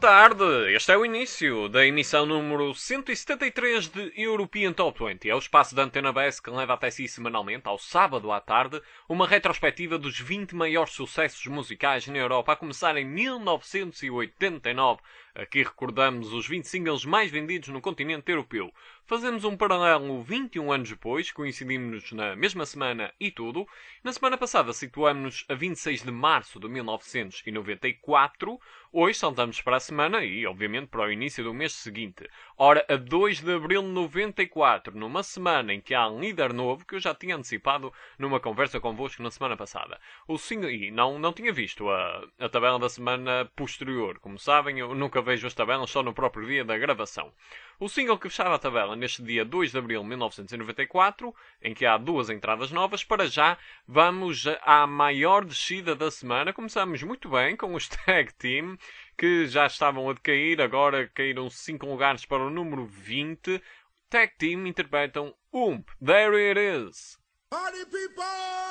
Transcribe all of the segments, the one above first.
tarde! Este é o início da emissão número 173 de European Top 20. É o espaço da Antena BS que leva até si semanalmente, ao sábado à tarde, uma retrospectiva dos 20 maiores sucessos musicais na Europa, a começar em 1989. Aqui recordamos os 20 singles mais vendidos no continente europeu. Fazemos um paralelo 21 anos depois, coincidimos na mesma semana e tudo. Na semana passada situamos-nos a 26 de março de 1994. Hoje saltamos para a semana e, obviamente, para o início do mês seguinte. Ora, a 2 de abril de 94, numa semana em que há um líder novo, que eu já tinha antecipado numa conversa convosco na semana passada. O single, e não tinha visto a tabela da semana posterior. Como sabem, eu nunca vejo as tabelas só no próprio dia da gravação. O single que fechava a tabela neste dia 2 de abril de 1994, em que há duas entradas novas, para já vamos à maior descida da semana. Começamos muito bem com os Tag Team, que já estavam a decair, agora caíram 5 lugares para o número 20. Tag Team interpretam There It Is. Party people!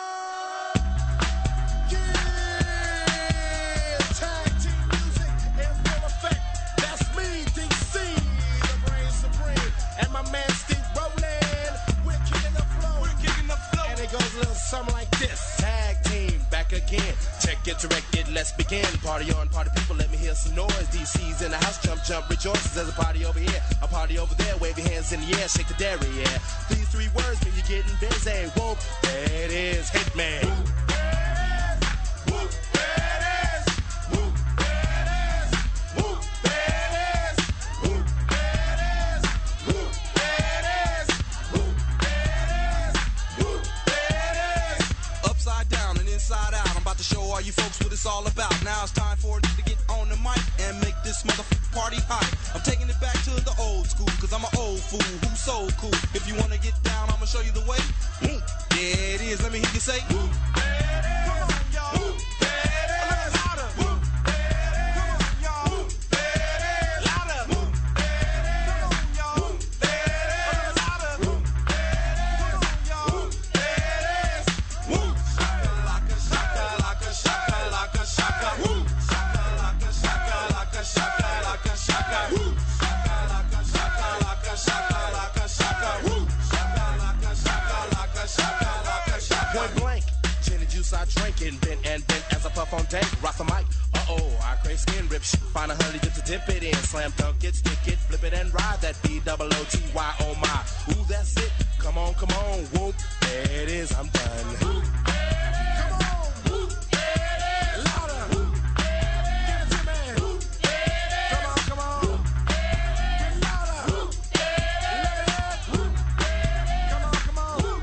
Something like this. Tag team back again. Check it, direct it, let's begin. Party on, party people, let me hear some noise. DC's in the house, jump, jump, rejoices. There's a party over here, a party over there. Wave your hands in the air, shake the dairy, yeah. These three words mean you're getting busy. Whoop, there it is, Hitman. Whoop, there it is. Whoop, there it is. Whoop, there it is. Whoop, there it is. Whoop, there it is. Whoop, there it is. Whoop, there it is. Upside down and inside out. I'm about to show all you folks what it's all about. Now it's time for it to get on the mic and make this motherfucking party hot. I'm taking it back to the old school, cause I'm an old fool who's so cool. If you wanna get down, I'ma show you the way. There it is, let me hear you say. Whoop, there it is. Come on, y'all. Whoop, there it is. A little louder. Whoop, there it is. Come on, y'all. Whoop, there it is. Louder. Whoop, there it is. Come on, y'all. Whoop, there it is. A little louder. Whoop, there it is. Come on, y'all. Whoop, there it is. Whoop, shakalaka, shakalaka, shakalaka, shaka. Whoop, shakalaka, shakalaka, shakalaka, shaka. Whoop, shakalaka, shakalaka, shakalaka, shaka. Whoop, shakalaka, shakalaka, shakalaka, shaka. Point blank, gin and juice I drink and bent as I puff on dank. Rock the mic, I crave skin rip shit. Find a honey dip to dip it in. Slam dunk it, stick it, flip it and ride that B-double-O-T-Y, oh my. Ooh, that's it, come on, whoop, there it is, I'm done. Whoop, come on, whoop, there it is. Louder, whoop, give it to me. Whoop, come on, come on. Whoop, get louder. Whoop, let it out. Whoop, come on, come on. Whoop,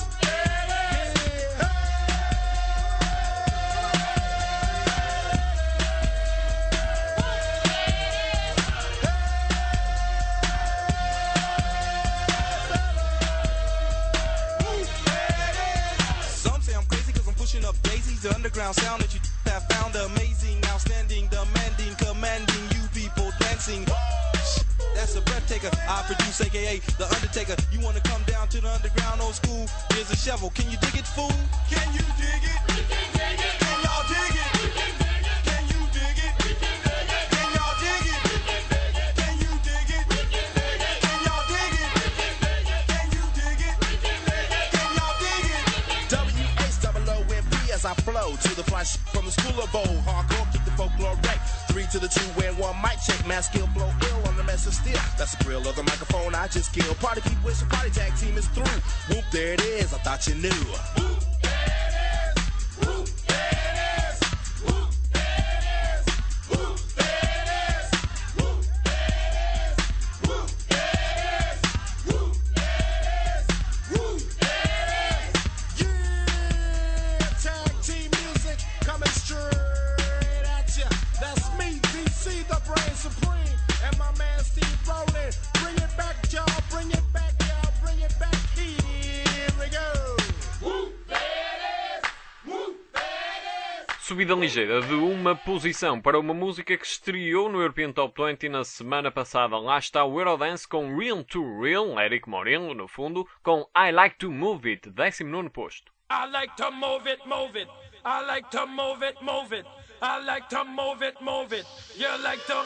Some say I'm crazy cause I'm pushing up daisies. The underground sound that you have found amazing, outstanding, demanding, commanding you people dancing. That's a breath taker. I produce, aka The Undertaker. You wanna come down to the underground old school? Here's a shovel. Can you dig it, fool? Can you dig it? We can dig it. Can y'all dig it? We can dig it. Can you dig it? We can dig it. Can y'all dig it? We can dig it. Can you dig it? We can dig it. Can y'all dig it? We can dig it. Can you dig it? We can dig it. Can y'all dig it? W-H-O-O-M-P as I flow to the fly from the school of old. Hardcore, keep the folklore wreck. 3 to the 2 and 1 mic check. Mass skill blow ill on the mess of steel. That's the thrill of the microphone I just killed. Party people, it's your party tag team is through. Whoop, there it is, I thought you knew. Whoop, there it is. Whoop, there it is. Whoop, there it is. Whoop, there it is. Whoop, there it is. Whoop, there it is. Whoop, there it is. Whoop, there it is. Yeah, tag team music coming straight at ya. That's me, DC, the brain supreme, and my man Steve Rowland. Bring it back, y'all. Bring it back, y'all. Bring it back. Here we go. Whoop, there it is. Whoop, there it is. Subida ligeira de uma posição para uma música que estreou no European Top 20 na semana passada. Lá está o Eurodance com Real to Real, Eric Morillo no fundo, com I Like to Move It, 19º posto. I like to move it, move it. I like to move it, move it. I like to move it, move it. You like to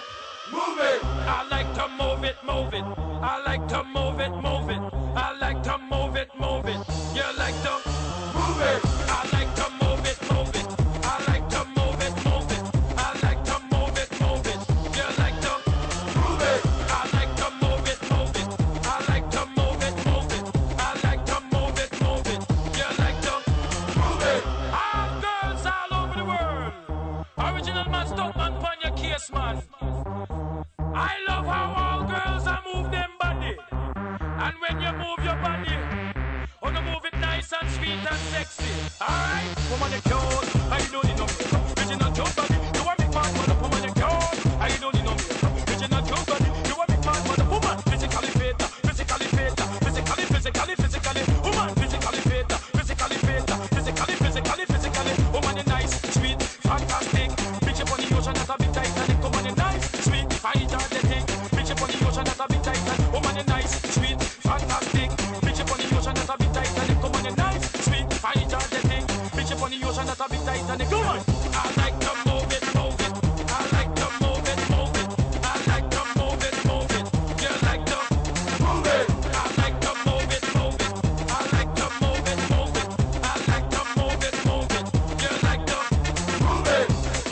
move it. I like to move it, move it. I like to move it, move it. I like to move it, move it. You like to Move it. I like to move it, move it. I like to move it, move it. I like to move it, move it. You like to Move it. I like to move it, move it. I like to move it, move it. I like to move it, move it. You like to Move it. all girls all over the world. Original man, stop man, pon your case, man. I love how all girls are move them body. And when you move your body, wanna move it nice and sweet and sexy. Alright? Woman, you cute. I don't need no makeup. Original cute body. You want me mad, mother. Woman, you cute. I don't need no makeup. Original cute body. You want me mad, mother. Woman, physically fit. Physically fit. Physically. Woman, physically fit. Physically fit. Physically. Woman, you nice, sweet, fantastic. Bitch up on the ocean, that's a bit Titanic. Woman, you nice, sweet, energetic. Bitch up on the ocean, that's a bit Titanic. Woman, you nice, sweet, fantastic. Bitch up on the ocean, that's a bit Titanic. Woman, you nice, sweet, energetic. Bitch up on the ocean, that's a bit Titanic. Come on. I like to move it, move it. I like to move it, move it. I like to move it, move it. You like to Move it. I like to move it, move it. I like to move it, move it. I like to move it, move it. You like to Move it.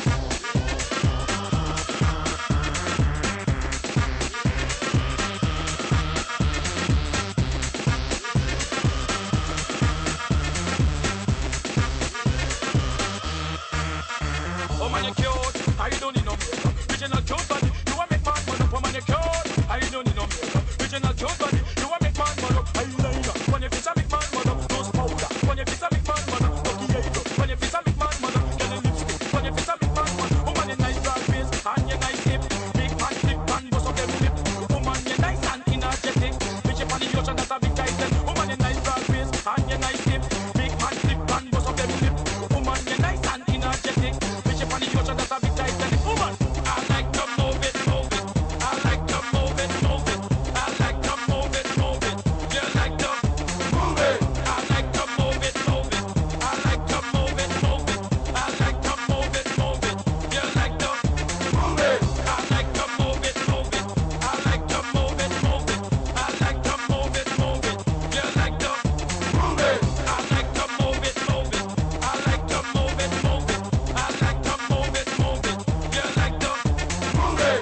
Woman, you cute. I don't need no makeup. Original cute body. You want make man man up. Woman, you cute. I don't need no makeup. Original cute body. You want make man man up. Eyeliner. When you face a make man man up. Nose powder. When you face a make man man up. Lucky eyebrow. When you face a make man man up. Get a lipstick. When you face a make man man up. Woman, you nice broad face and you nice hip. Big man flip and bust up them lip. Woman, you nice and energetic. Bitch up on the ocean, that's a big titan. Woman, you nice broad face and you nice hip. Big man flip and bust up them lip. Woman, you nice and energetic. Bitch up on the ocean, that's a big titan. Woman, I like to move it, move it. I like to move it, move it. I like to move it, move it. You like to Move it. I like to move it, move it. I like to move it, move it. I like to move it, move it. You like to Move it. I like to move it, move it. I like to move it, move it. I like to move it, move it. You like to Move it. I like to move it, move it. I like to move it, move it. I like to move it, move it. You like to Move it.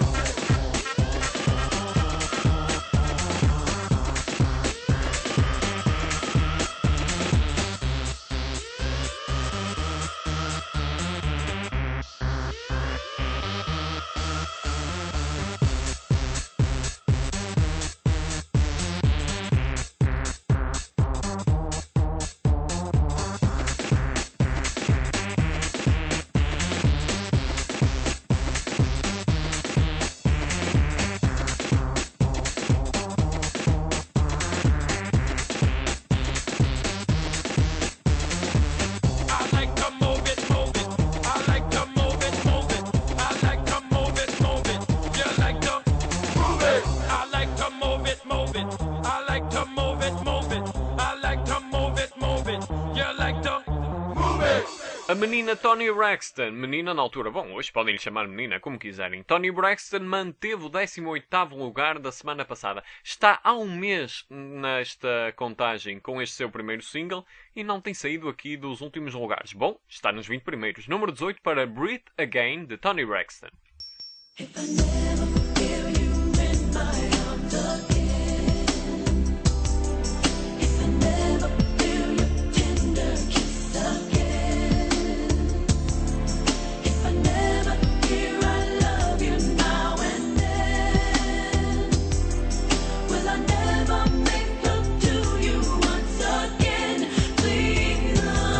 I like to move it, move it. I like to move it, move it. I like to move it, move it. You like to Move it. I like to move it, move it. I like to move it, move it. I like to move it, move it. You like to Move it. A menina Toni Braxton, menina na altura, bom, hoje podem lhe chamar menina como quiserem. Toni Braxton manteve o 18º lugar da semana passada. Está há um mês nesta contagem com este seu primeiro single e não tem saído aqui dos últimos lugares. Bom, está nos 20 primeiros. Número 18 para Breathe Again, de Toni Braxton. If I never feel you in my arms again, if I never feel your tender kiss again, if I never hear I love you now and then, will I never make love to you once again? Please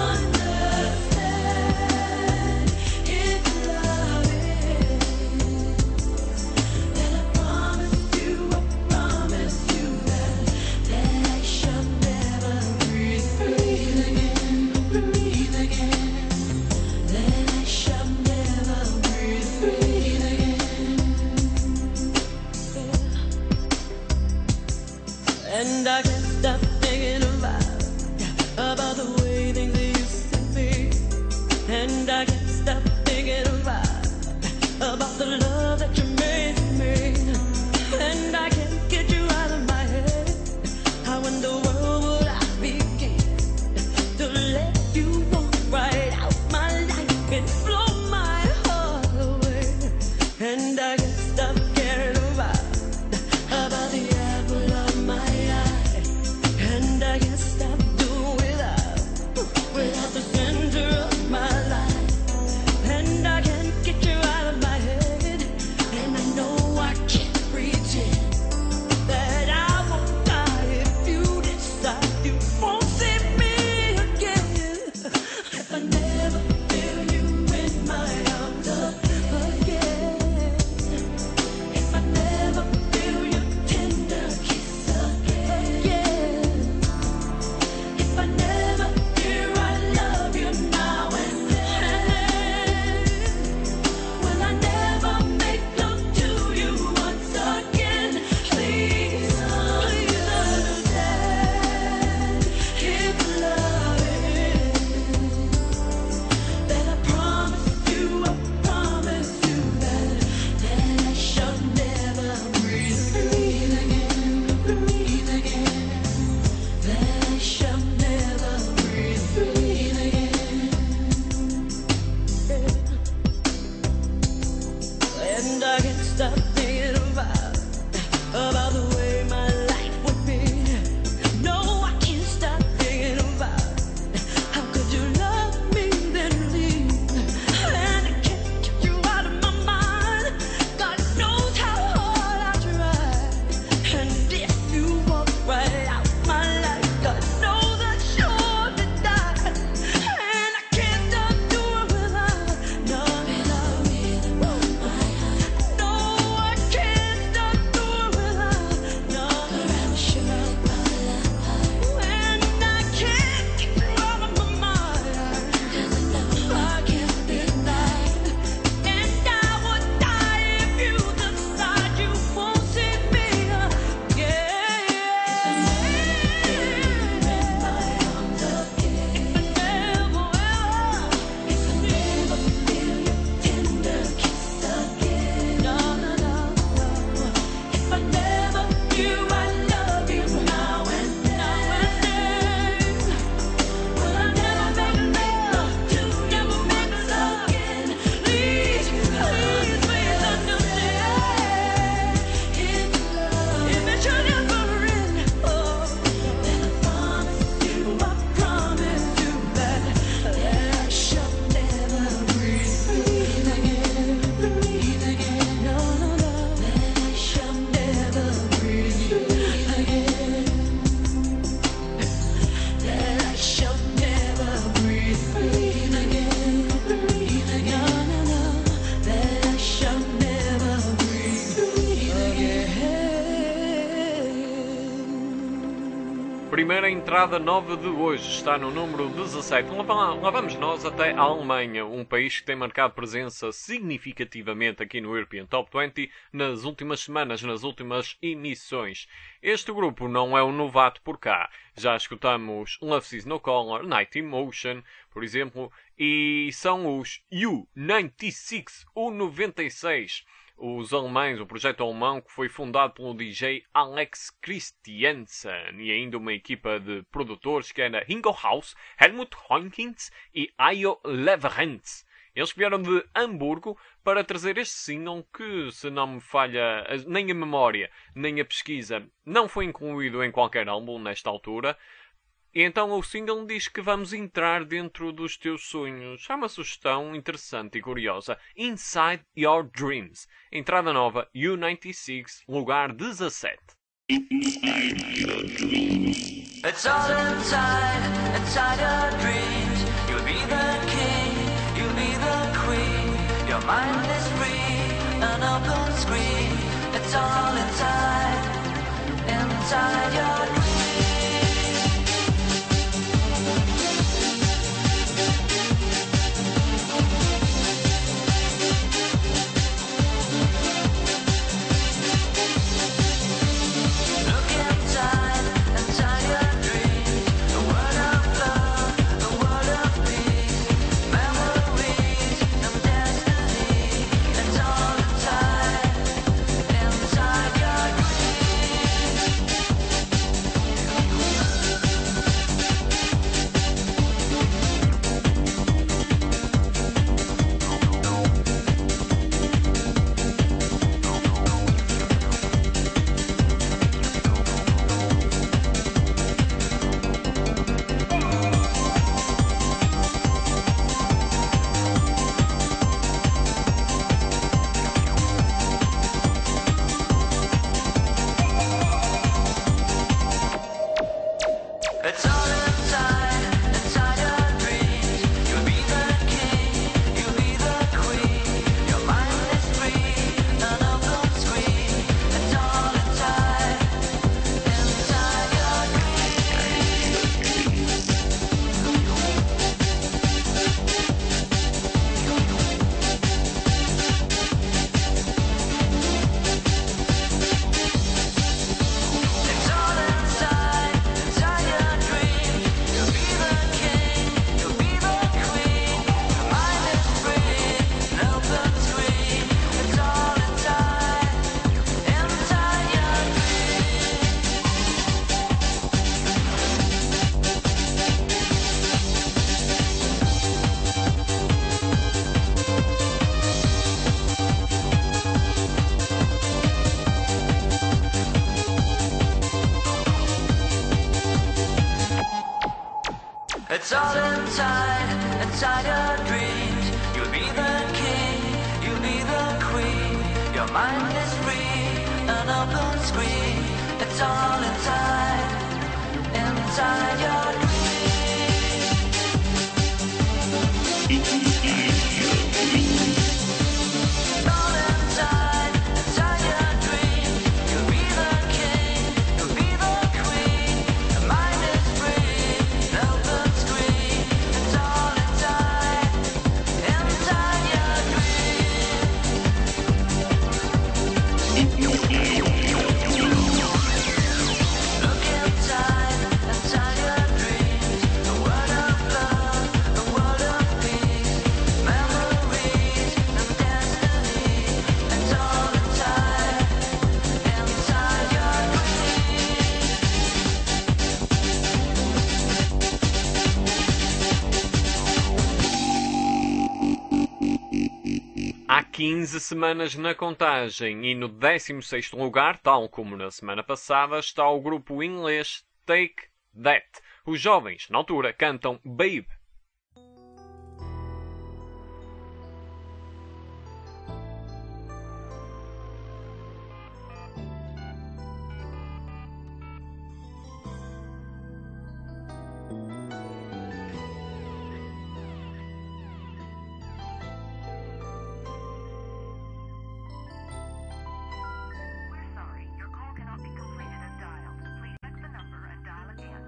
understand, if love is, then I promise you that I shall never breathe again, that I shall never breathe again. And I can't stop thinking about the way things used to be. And I can't stop thinking about the love that you made me. Primeira entrada nova de hoje está no número 17. Lá vamos nós até a Alemanha, um país que tem marcado presença significativamente aqui no European Top 20 nas últimas semanas, nas últimas emissões. Este grupo não é um novato por cá. Já escutamos Love Sees No Color, Night Emotion, por exemplo, e são os U96, U96. Os alemães, o projeto alemão que foi fundado pelo DJ Alex Christiansen e ainda uma equipa de produtores que era Ingo Haus, Helmut Hoinkins e Ayo Leverentz. Eles vieram de Hamburgo para trazer este single que, se não me falha nem a memória nem a pesquisa, não foi incluído em qualquer álbum nesta altura. E então o single diz que vamos entrar dentro dos teus sonhos. É uma sugestão interessante e curiosa. Inside Your Dreams. Entrada nova, U96, lugar 17. It's all inside your dreams. You'll be the king, you'll be the queen. Your mind is free, an open screen. It's all inside your dreams. Look inside your dreams. The world of love, the world of peace. Memories and destiny. It's all inside your It's all inside your dreams. You'll be the king, you'll be the queen. Your mind is free, an open screen. It's all inside your It's all inside your dreams. You'll be the king, you'll be the queen. Your mind is free, an open screen. It's all inside your It's all inside your dreams. You'll be the king, you'll be the queen. Your mind is free, an open screen. It's all inside your dreams. All inside your dreams. You'll be the king, you'll be the queen. Your mind is free, an open screen. It's all inside your dreams. Look inside your dreams. The world of love, the world of peace. Memories and destiny. It's all inside your Há 15 semanas na contagem e no 16º lugar, tal como na semana passada, está o grupo inglês Take That. Os jovens, na altura, cantam Babe. We're sorry, your call cannot be completed as dialed. Please check the number and dial again.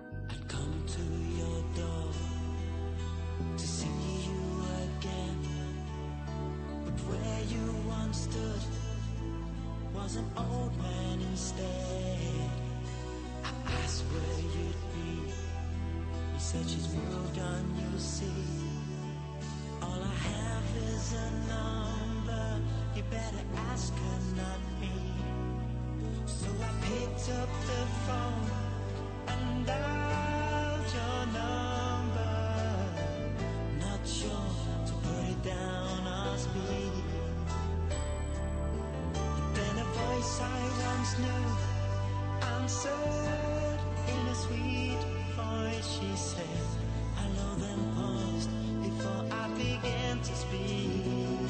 come to your door to see you again. But where you once stood was an old man instead. I asked where you'd be. He said she's moved on, you see. All I have is a number. You better ask her, not me. So I picked up the phone and dialed your number. Not sure to put it down or speak. But then a voice I once knew answered in a sweet voice. She said, hello, then paused before I began to speak.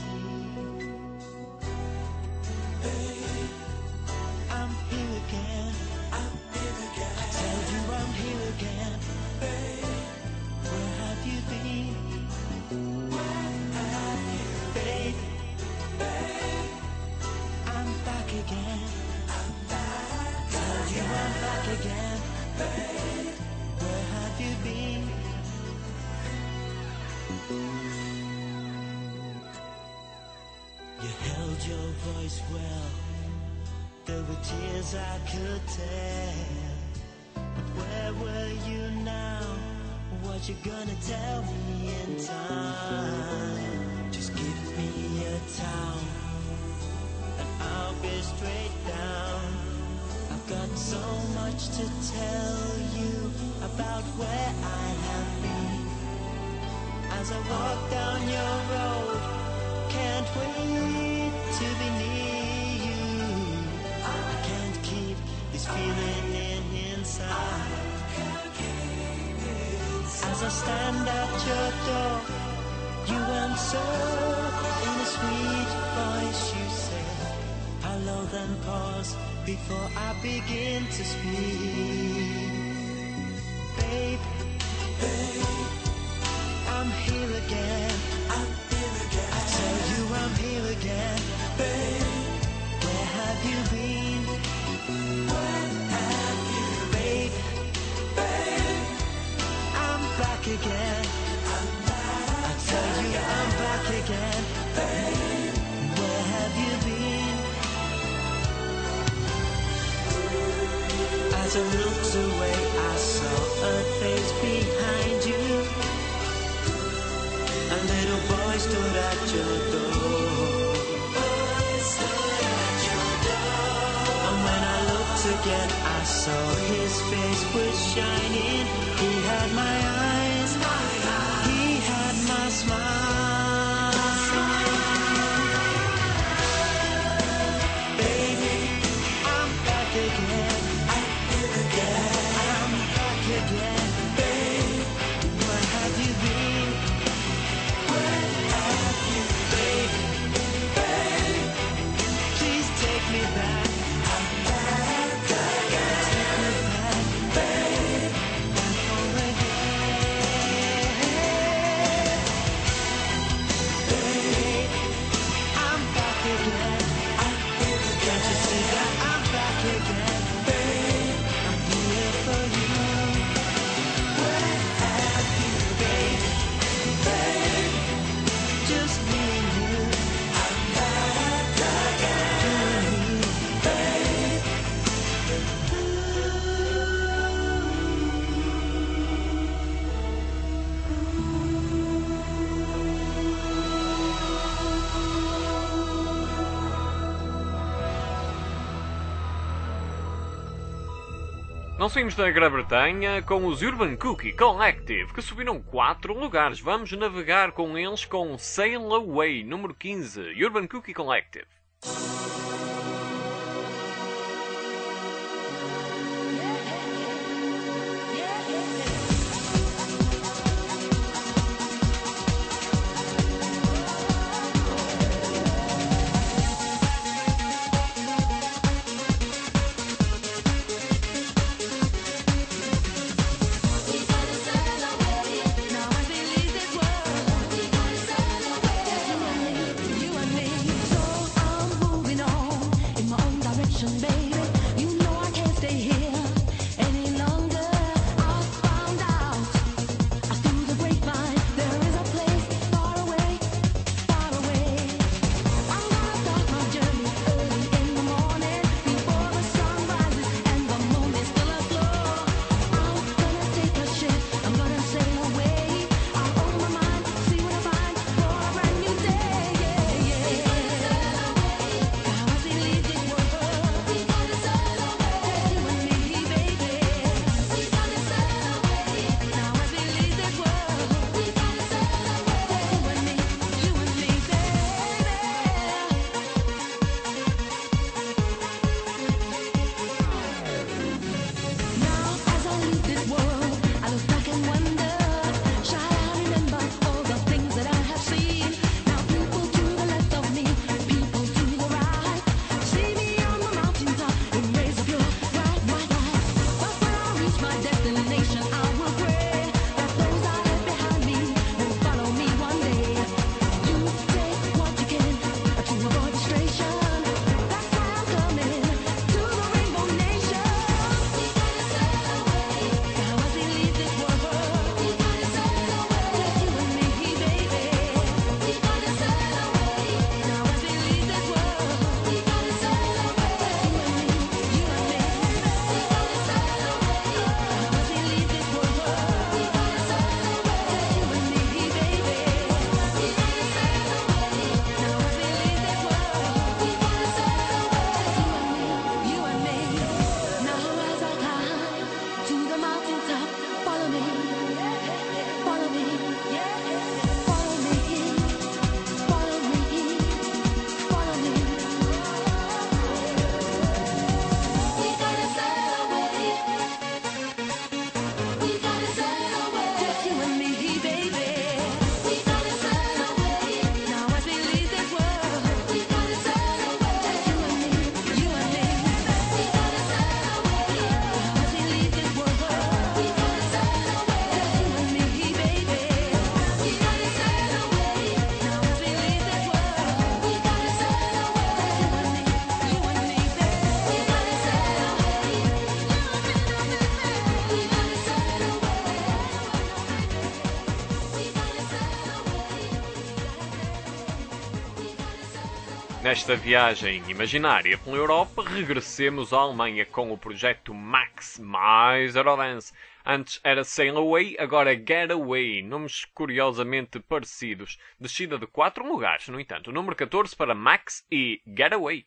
Babe, I'm here again. I tell you I'm here again. Babe, where have you been? Babe, I'm back again. Tell you I'm back again. Babe, where have you been? You held your voice well. There were tears I could tell. But where were you now? What you gonna tell me in time? Just give me a towel and I'll be straight down. I've got so much to tell you about where I have been. As I walk down your road, can't wait to be near you. I can't keep this feeling inside. As I stand at your door, you answer in a sweet voice. You say hello, then pause before I begin to speak. Babe, I'm here again. I tell you I'm here again. Babe, where have you been? Babe, I'm back again. I tell you I'm back again. Babe, where have you been? As I looked away, I saw a face behind you. A little boy stood at your door. And when I looked again, I saw his face was shining. He had my eyes, he had my smile. Baby, I'm back again. I'm back again. Babe, where have you been? Please take me back. Take me back, babe. Back home again. Babe, I'm back again. Can't you see that I'm back again? Babe, I'm here for you. Where have you been? Babe, just me and you. I'm back again. Babe. Não saímos da Grã-Bretanha com os Urban Cookie Collective, que subiram 4 lugares. Vamos navegar com eles com Sail Away, número 15. Urban Cookie Collective. We gotta sail away. Now I believe this world. We gotta sail away. You and me. So I'm moving nation, I will pray that those I left behind me will follow me one day. You take what you can to avoid frustration. That's why I'm coming to the Rainbow Nation. We gotta sail away. Now as we leave this world, we gotta sail away. Just you and me, baby. We gotta sail away. Now as we leave this world, we gotta sail away. Just you and me, you and me. We gotta sail away. Now as we leave this world, we gotta sail away. Just you and me, baby. We gotta sail away. Now as we leave this world, we gotta sail away. Just you and me, you and me. Now as I climb to the mountaintop, follow me, follow me, follow me, follow me, follow me. We gotta sail away. We gotta sail away. Just you and me, baby. We gotta sail away. Now as we leave this world, we gotta sail away. Just you and me, you and me. We gotta sail away. Now as we leave this world, we gotta sail away. Just you and me, baby. We gotta sail away. Now as we leave this world, we gotta sail away. Just you and me, you and me, baby. We gotta sail away. We gotta sail away. We gotta sail away. Nesta viagem imaginária pela Europa, regressemos à Alemanha com o projeto Max, mais Eurodance. Antes era Sail Away, agora Get Away, nomes curiosamente parecidos. Descida de 4 lugares, no entanto, o número 14 para Max e Get Away.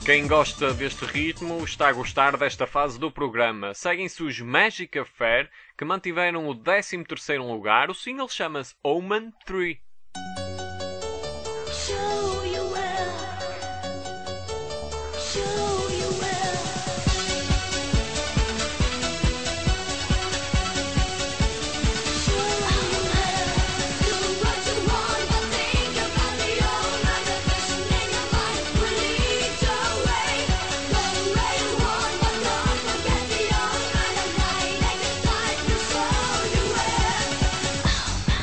Quem gosta deste ritmo está a gostar desta fase do programa. Seguem-se os Magic Affair, que mantiveram o 13º lugar. O single chama-se Omen 3. Show you will. Show you will. Show you will. Do what you want, but think about the old motivation in your mind will lead your way. Go where you want, but don't forget the old kind of light at your side will show you will.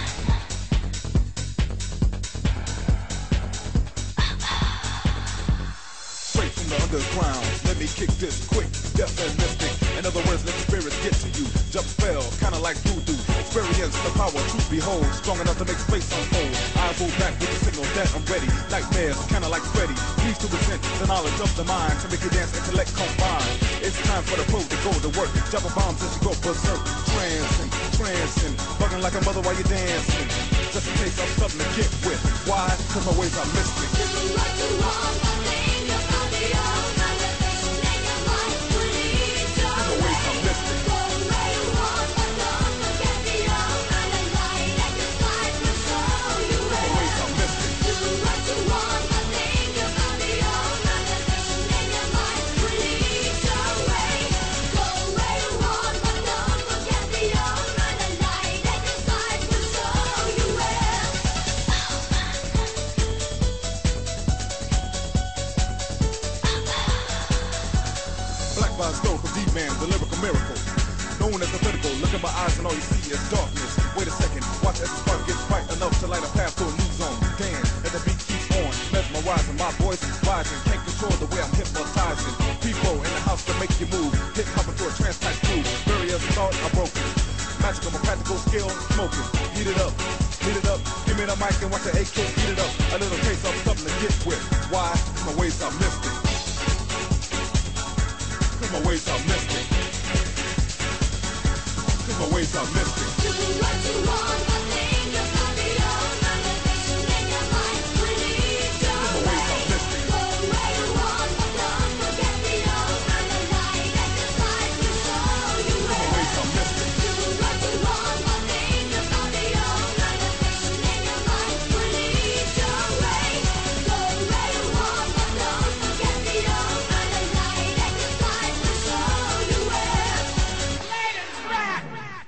Straight from the underground. Let me kick this quick, deaf and mystic. In other words, let the spirits get to you. Jump spell, kinda like voodoo. Experience the power, truth behold. Strong enough to make space unfold. Eyes roll back with the signal that I'm ready. Nightmares, kinda like Freddy. Please to present the knowledge of the mind to make you dance, intellect combine. It's time for the pro to go to work. Dropping bombs as you go berserk. Trancing, bugging like a mother while you're dancing. Just in case I'm something to get with. Why? Cause my ways are mystic. Do what you want, but think about the old motivation in your mind will lead your My ways way. are mystic. Go where you want, but don't forget the old kind of light at your side will show you My ways will. are mystic. Do what you want, but think about the old motivation in your mind will lead your way. Go where you want, but don't forget the old kind of light at your side will show you will. Black by stole from D-Man, the lyrical miracle. Known as the critical, look in my eyes and all you see is darkness. Wait a second, watch as the spark gets bright enough to light a path to a new zone. Dance, as the beat keeps on, mesmerizing, my voice rising. Can't control the way I'm hypnotizing. People in the house to make you move. Hip hop into a trance type groove. Barriers thought are broken. Magical, my practical skill, smoking. Heat it up, heat it up. Give me the mic and watch the AK heat it up. A little taste of something to get with. Why? 'Cause my ways are mystic. 'Cause my ways are mystic. 'Cause my ways are mystic. Do what you want, but think about the old motivation in your mind will lead your My ways way. are mystic. Go where you want, but don't forget the old kind of light at your side will show you My will. ways are mystic. Do what you want, but think about the old motivation in your mind will lead your way. Go where you want, but don't forget the old kind of light at your side will show you will. Ladies, rock!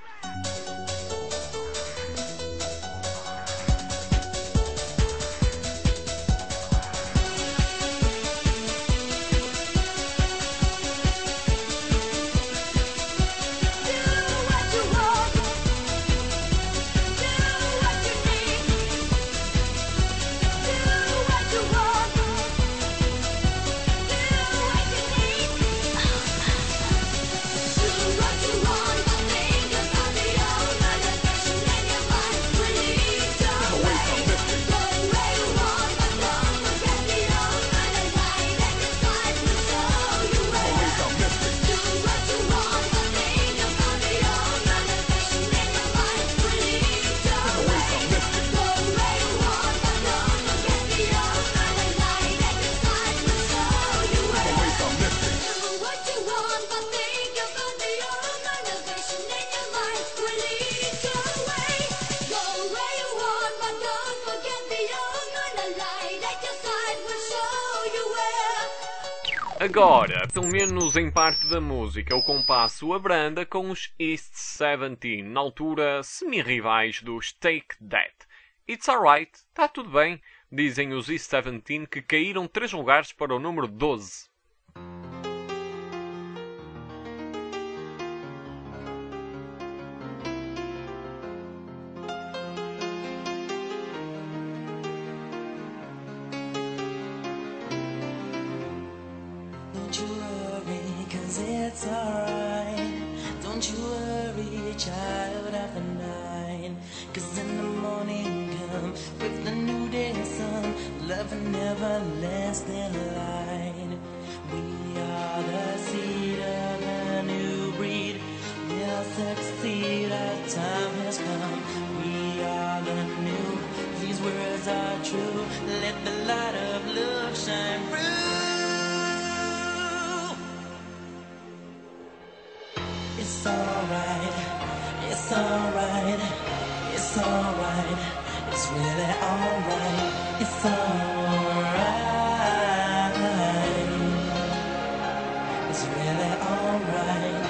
Agora, pelo menos em parte da música, o compasso abranda com os East 17, na altura semi-rivais dos Take That. It's alright, está tudo bem, dizem os East 17 que caíram 3 lugares para o número 12. Don't you worry, 'cause it's alright. Don't you worry, child of the night. 'Cause in the morning come with the new day sun, love and everlasting light. We are the seed of a new breed. We'll succeed, our time has come. We are the new, these words are true. Let the light of love shine through. alright. It's alright. It's really alright. It's alright. It's really alright.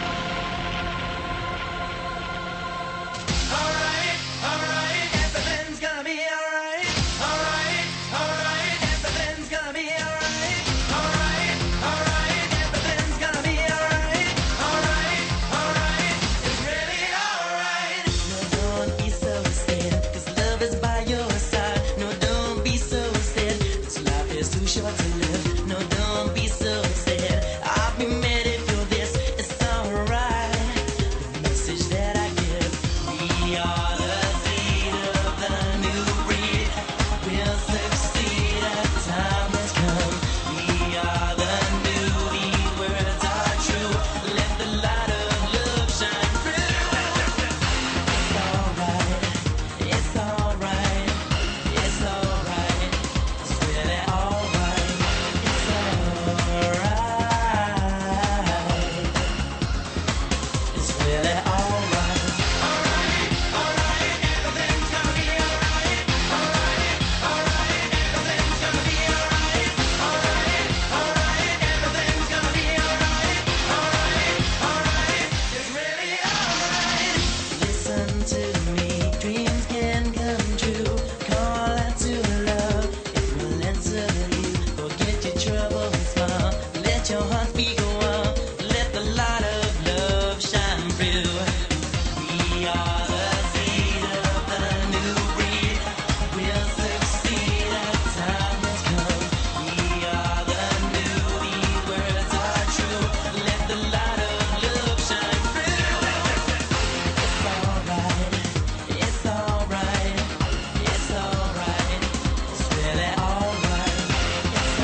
Alright, alright, everything's gonna be alright. Alright, alright, everything's gonna be alright. Alright, alright, everything's gonna be alright. Alright, alright, it's really alright. No, don't be so sad, 'cause love is by your side. No, don't be so sad, 'cause life is too short to live. No, don't be so sad. I'll be mad if you're this. It's alright. The message that I give. We are the seed of the new breed. We'll succeed as time has come. We are the new, these words are true. Let the light of love shine through. It's alright, it's alright, it's alright. It's really alright, it's alright. It's really alright. Alright, alright, everything's gonna be alright. Alright, alright, everything's gonna be alright. Alright, alright, everything's gonna be alright. Alright, alright, it's really alright. Listen to me, dreams can come true. Call out to love, it will answer you. Forget your trouble and smile. Let your heart speak a while. Let the light of love shine through. We are the seed of the new breed. We'll succeed as time has come. We are the new, these words are true. Let the light of love shine through. It's alright, it's alright, it's alright. It's really alright, it's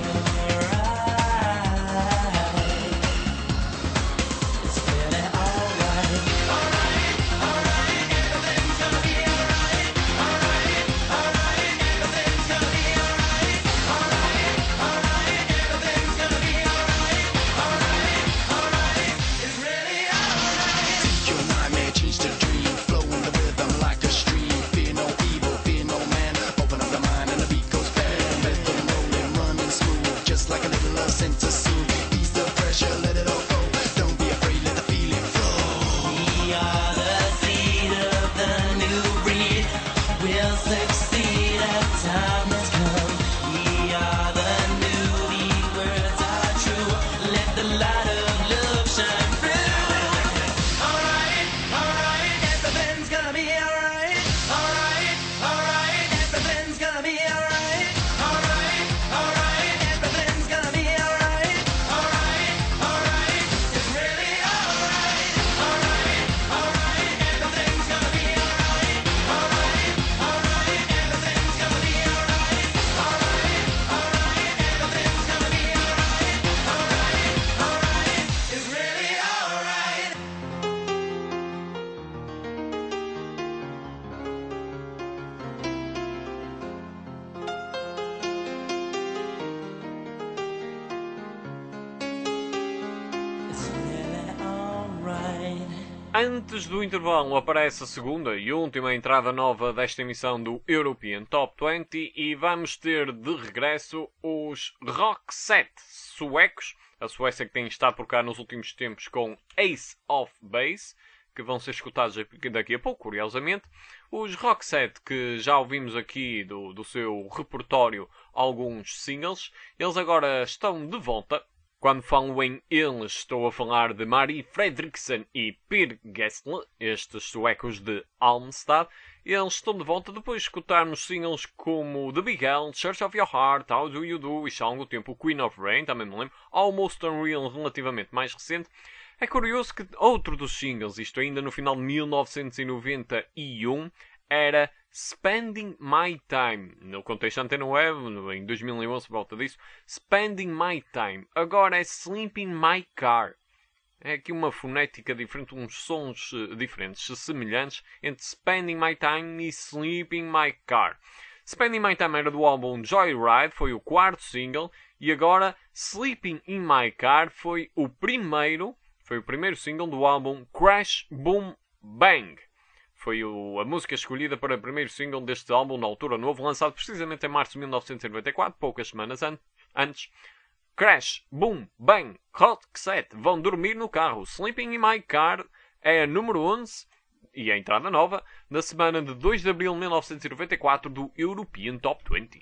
alright. It's really alright. Alright, alright, everything's gonna be alright. Alright, alright, everything's gonna be alright. Alright, alright, everything's gonna be alright. Alright, alright, it's really alright. Your nightmare changed to dream, flowing the rhythm like a stream. Fear no evil, fear no man. Open up the mind and the beat goes bang. Rhythm rolling, running smooth, just like a little love sent to soothe. Ease the pressure, let it all go. Don't be afraid, let the feeling flow. We are the seed of the new breed. We'll succeed as time has come. We are the new, these words are true. Let the light of love shine through. Alright, alright, everything's gonna be alright. Alright, alright, everything's gonna be alright. Alright, alright, everything's gonna be alright. Alright, alright, it's really alright. Alright, alright, everything's gonna be alright. Alright, alright, everything's gonna be alright. Alright, alright, everything's gonna be alright. Alright, alright, it's really alright. It's really alright. Antes do intervalo aparece a segunda e última entrada nova desta emissão do European Top 20 e vamos ter de regresso os Roxette suecos, a Suécia que tem estado por cá nos últimos tempos com Ace of Base, que vão ser escutados daqui a pouco, curiosamente. Os Roxette, que já ouvimos aqui do seu repertório alguns singles, eles agora estão de volta. Quando falo em eles, estou a falar de Marie Fredriksson e Per Gessle, estes suecos de Halmstad. Eles estão de volta depois de escutarmos singles como The Big L, Church of Your Heart, How Do You Do, e já há algum tempo Queen of Rain, também me lembro, Almost Unreal, relativamente mais recente. É curioso que outro dos singles, isto ainda no final de 1991, era Spending My Time. No contexto Antena Web, em 2011, por volta disso, Spending My Time. Agora é Sleeping My Car. É aqui uma fonética diferente, uns sons diferentes, semelhantes, entre Spending My Time e Sleeping My Car. Spending My Time era do álbum Joyride, foi o quarto single, e agora Sleeping in My Car foi o primeiro single do álbum Crash Boom Bang. Foi a música escolhida para o primeiro single deste álbum, na altura novo, lançado precisamente em março de 1994, poucas semanas antes. Crash, Boom, Bang, Hot Cassette, Vão Dormir no Carro, Sleeping in My Car é a número 11 e a entrada nova na semana de 2 de abril de 1994 do European Top 20.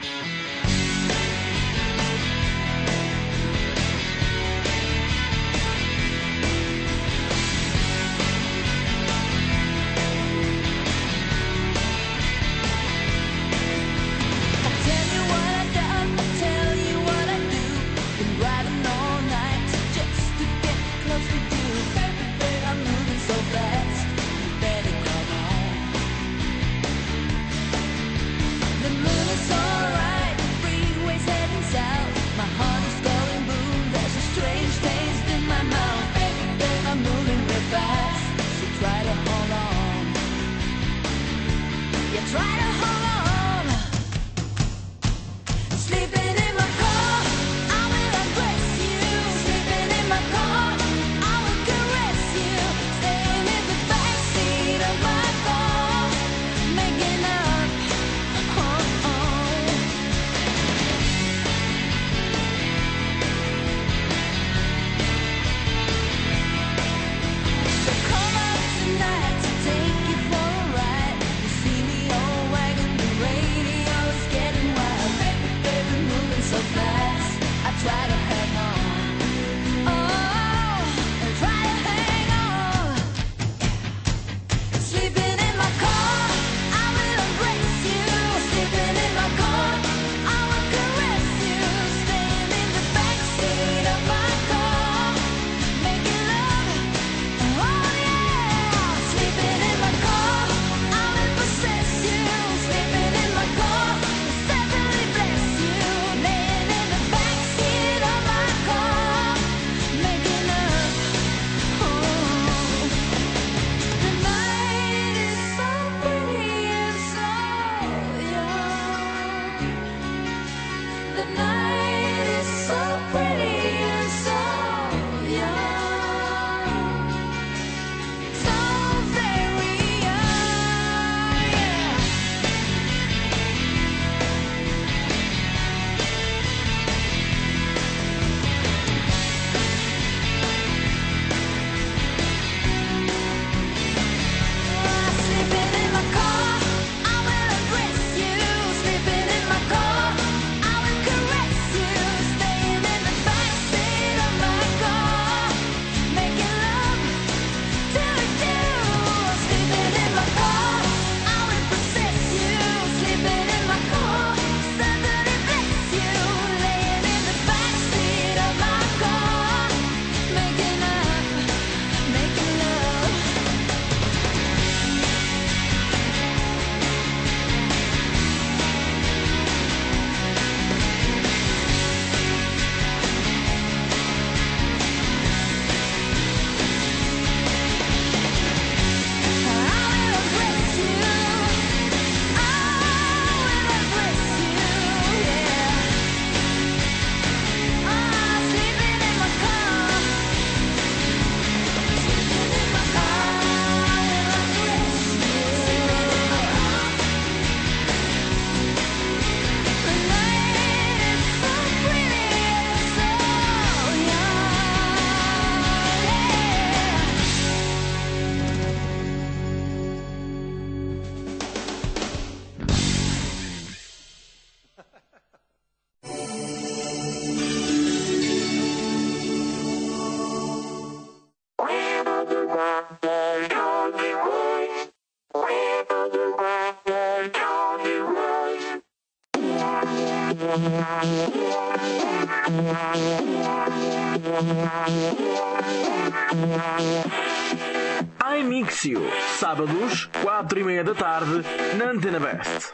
iMixio, sábados, 4:30 da tarde, na Antena Best.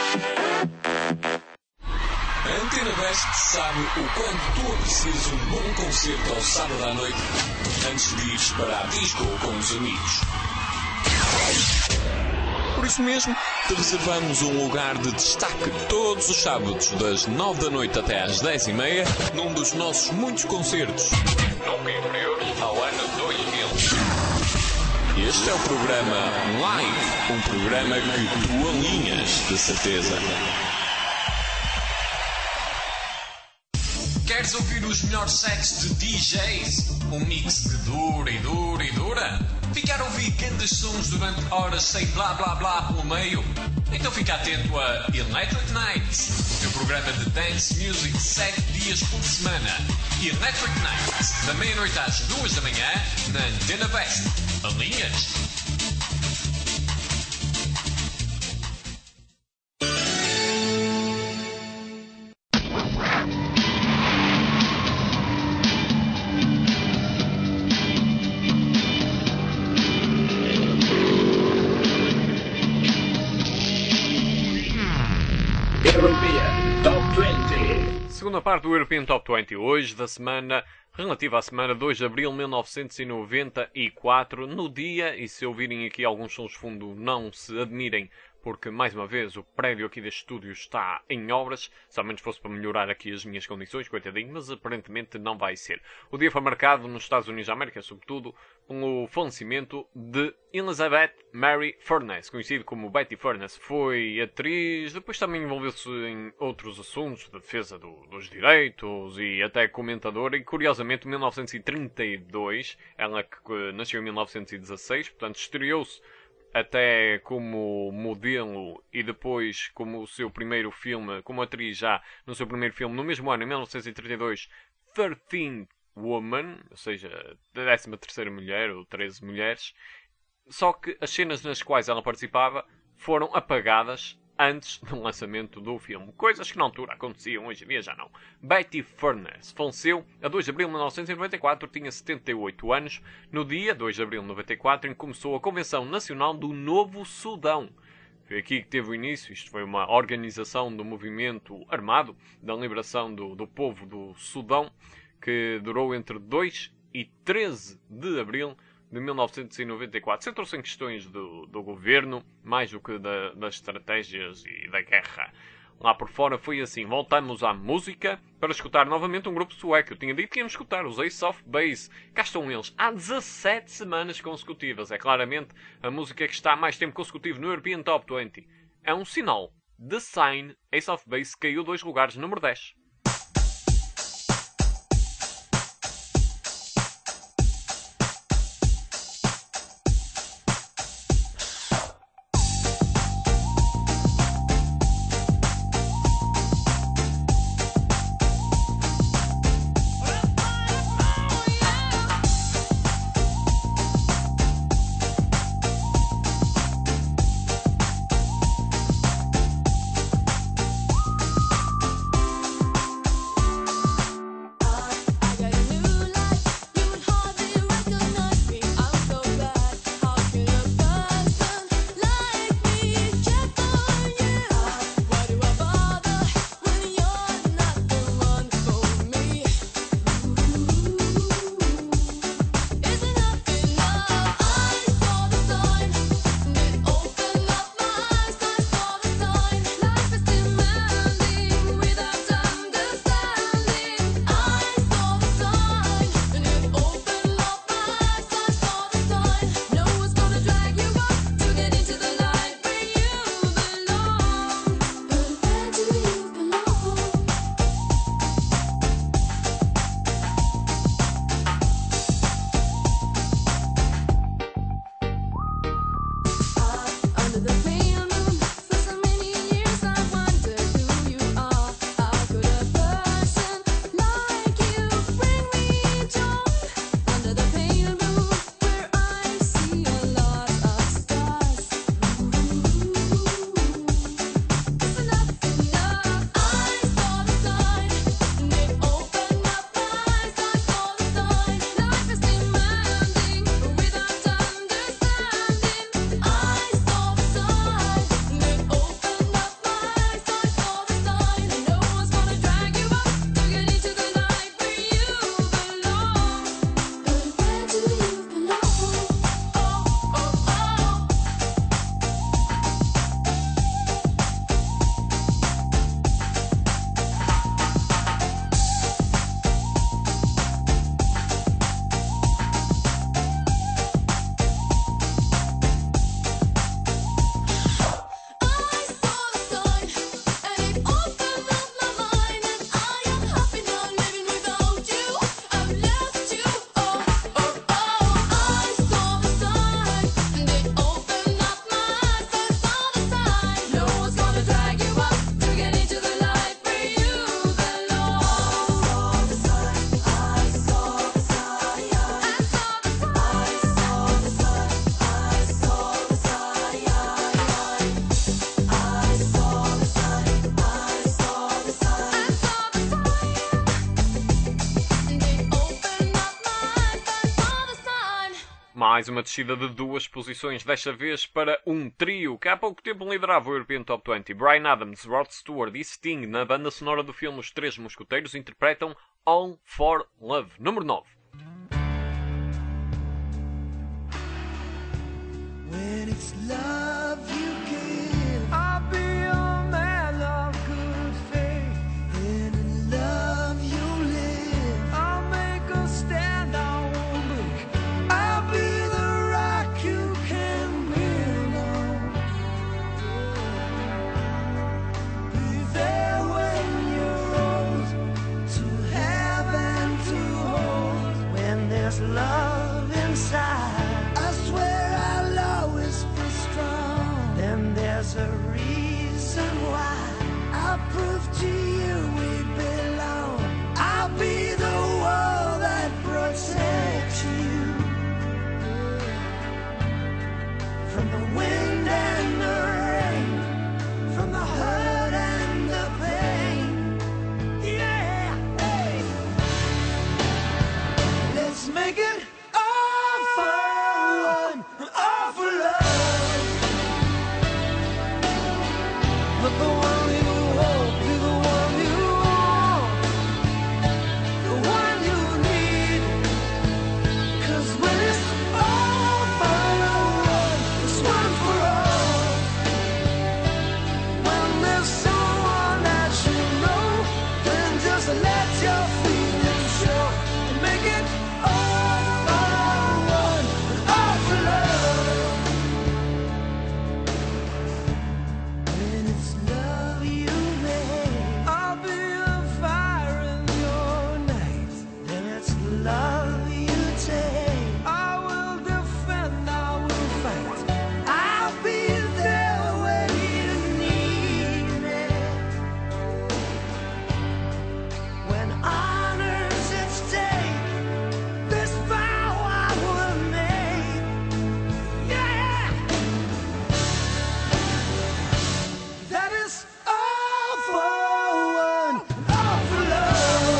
A Antena Best sabe o quanto tu aprecias um bom concerto ao sábado à noite antes de ires para a disco com os amigos. Por isso mesmo, te reservamos um lugar de destaque todos os sábados, das 9 da noite até às 10:30, num dos nossos muitos concertos, nunca inferiores ao ano 2000. Este é o programa Live, um programa que tu alinhas, de certeza. Queres ouvir os melhores sets de DJs? Um mix que dura e dura e dura? Ficar a ouvir grandes sons durante horas sem blá blá blá pelo meio? Então fica atento a Electric Nights, o teu programa de dance music 7 dias por semana. Electric Nights, da meia-noite às 2 da manhã, na Antena West. Alinhas? European Top 20. Segunda parte do European Top 20, hoje da semana, relativa à semana 2 de abril de 1994, no dia, e se ouvirem aqui alguns sons de fundo, não se admirem, porque, mais uma vez, o prédio aqui deste estúdio está em obras, se ao menos fosse para melhorar aqui as minhas condições, coitadinho, mas aparentemente não vai ser. O dia foi marcado nos Estados Unidos da América, sobretudo, com o falecimento de Elizabeth Mary Furness, conhecido como Betty Furness. Foi atriz, depois também envolveu-se em outros assuntos, de defesa dos direitos e até comentadora, e curiosamente, em 1932, ela que nasceu em 1916, portanto estreou-se até como modelo e depois como o seu primeiro filme, como atriz já no seu primeiro filme, no mesmo ano, em 1932, 13th Woman, ou seja, a 13ª mulher, ou 13 mulheres, só que as cenas nas quais ela participava foram apagadas antes do lançamento do filme. Coisas que na altura aconteciam, hoje em dia já não. Betty Furness faleceu a 2 de abril de 1994, tinha 78 anos, no dia 2 de abril de 94, em que começou a Convenção Nacional do Novo Sudão. Foi aqui que teve o início, isto foi uma organização do movimento armado da liberação do povo do Sudão, que durou entre 2 e 13 de abril de 1994. Centrou-se em questões do governo, mais do que das estratégias e da guerra. Lá por fora foi assim. Voltamos à música para escutar novamente um grupo sueco. Eu tinha dito que íamos escutar os Ace of Base. Cá estão eles há 17 semanas consecutivas. É claramente a música que está há mais tempo consecutivo no European Top 20. É um sinal. The Sign, Ace of Base caiu 2 lugares, número 10. Mais uma descida de 2 posições, desta vez para um trio que há pouco tempo liderava o European Top 20. Bryan Adams, Rod Stewart e Sting, na banda sonora do filme Os Três Mosqueteiros, interpretam All for Love. Número 9. When it's love you give, I'll be a man of good faith. then in love you live. I'll make a stand, I won't break. I'll be the rock you can build on. Be there when you're old, to have and to hold. When there's love inside, I swear I'll always be strong. then there's a reason why. I'll prove to you we belong. I'll be the wall that protects you from the wind and the rain, from the hurt and the pain. Yeah, hey. Let's make it all for one, all for love. Let the one you hold be the one you want, the one you need. 'Cause when it's all for one, it's one for all. When there's someone that you know, Then just let your feelings show. make it All for one, all for love. When it's love you make, I'll be a fire in your night. then it's love you take. I will defend, I will fight. I'll be there when you need me. When honor's at stake, this vow I will make. Yeah, that is all for one, all for love.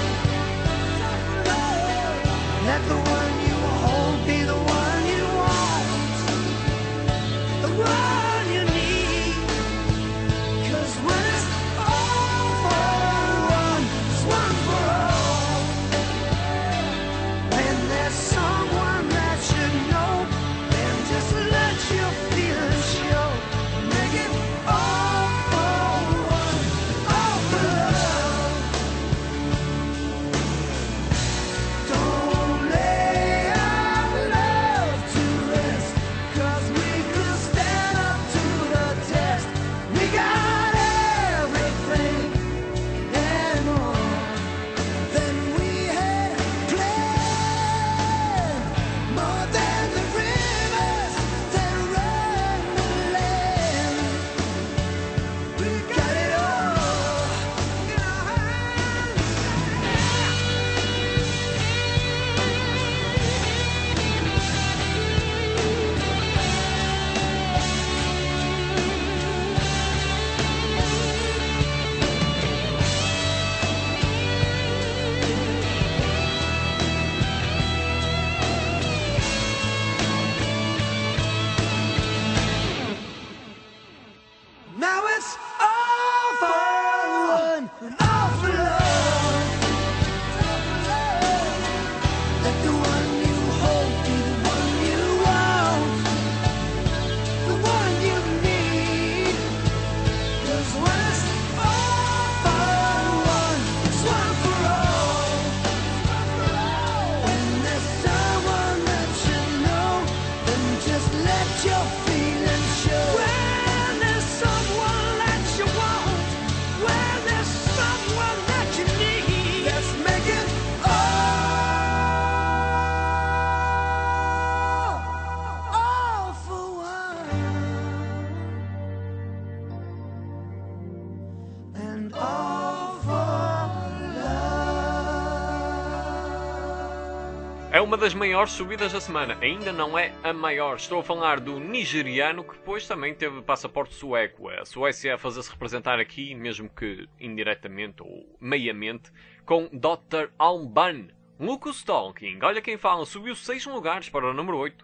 Let the one you hold be the one you want, the one you need. 'Cause when it's all for one, it's one for all. When there's someone that you know, then just let your feelings show. Make it all for one, all for love. Don't lay our love to rest, 'cause we could stand up to the test. We got everything and more than we had planned. More than the rivers that run the land. We got it all in our hands. Now it's all for one, all for love. Let the one you hold be the one you want, the one you need. 'Cause when it's all for one, it's one for all. When there's someone that you know, then just let your feelings show. When there's someone that you want, when there's someone that you need, Let's make it all for one, and all for love. É uma das maiores subidas da semana. Ainda não é a maior. Estou a falar do nigeriano, que depois também teve passaporte sueco. A Suécia a fazer-se representar aqui, mesmo que indiretamente ou meiamente, com Dr. Alban, Lucas Talking, olha quem fala, subiu 6 lugares para o número 8.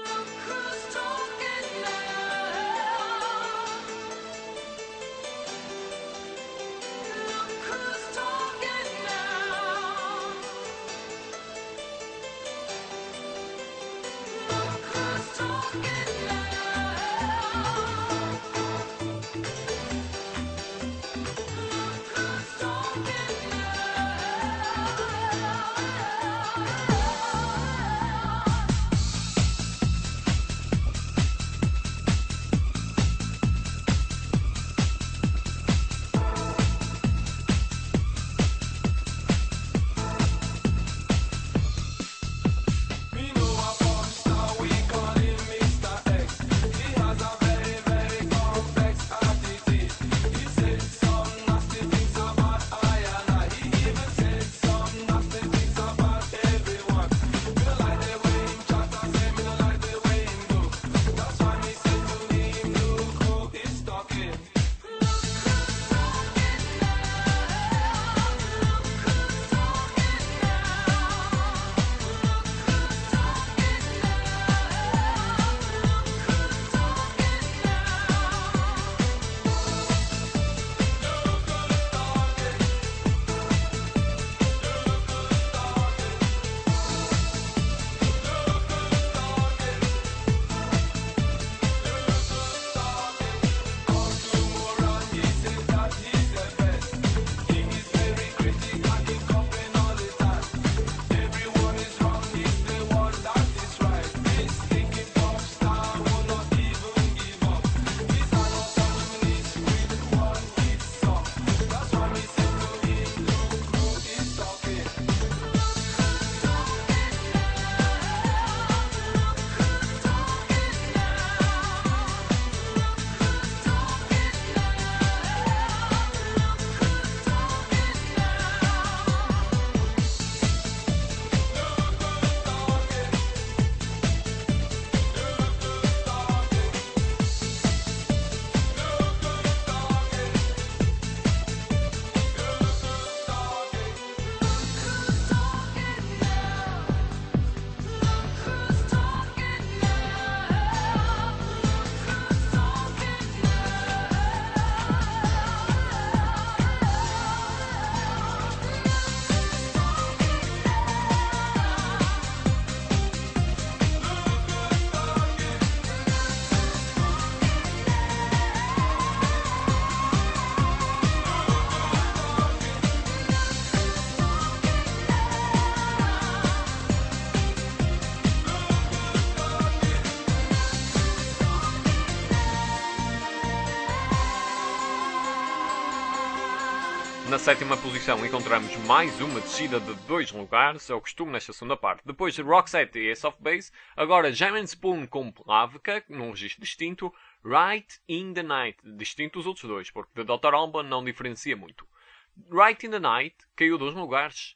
Na sétima posição encontramos mais uma descida de 2 lugares, é o costume nesta segunda parte. Depois de Roxette e Ace of Base, agora Jam Spoon com Plavka, num registro distinto, Right in the Night, distinto dos outros dois, porque de Dr. Alban não diferencia muito. Right in the Night caiu 2 lugares.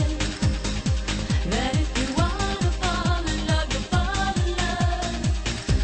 That if you wanna fall in love, you fall in love.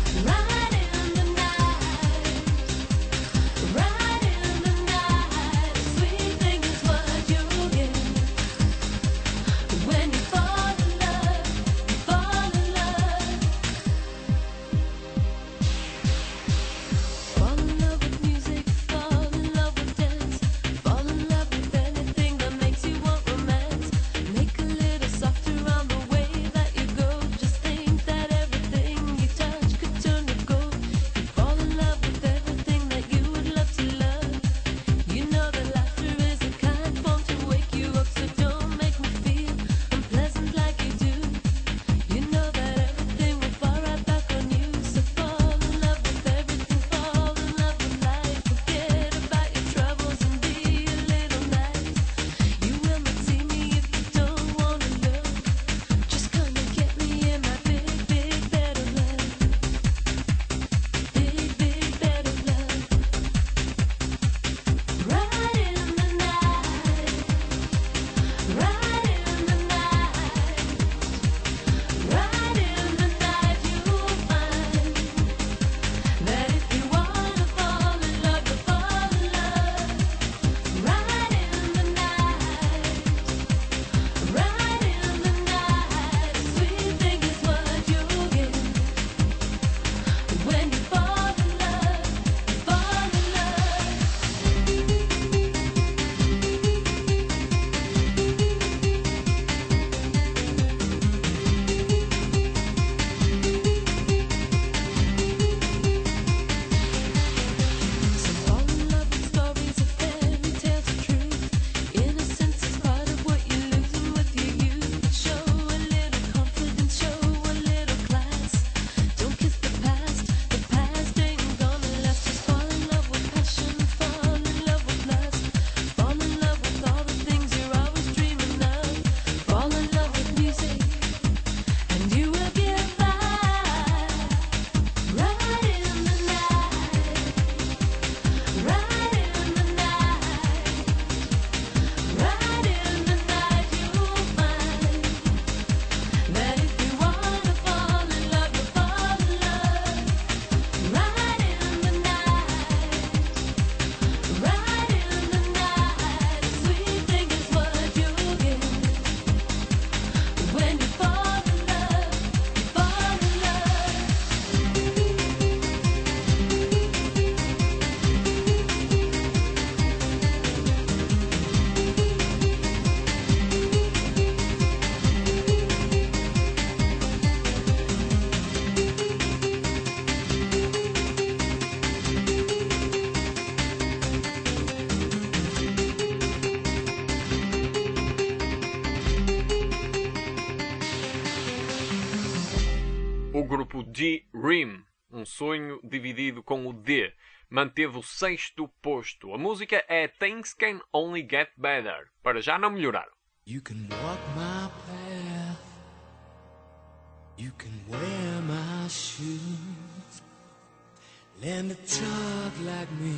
o Dream, um sonho dividido com o D. Manteve o 6º posto. A música é Things Can Only Get Better. Para já não melhoraram. You can walk my path. You can wear my shoes. Learn to talk like me.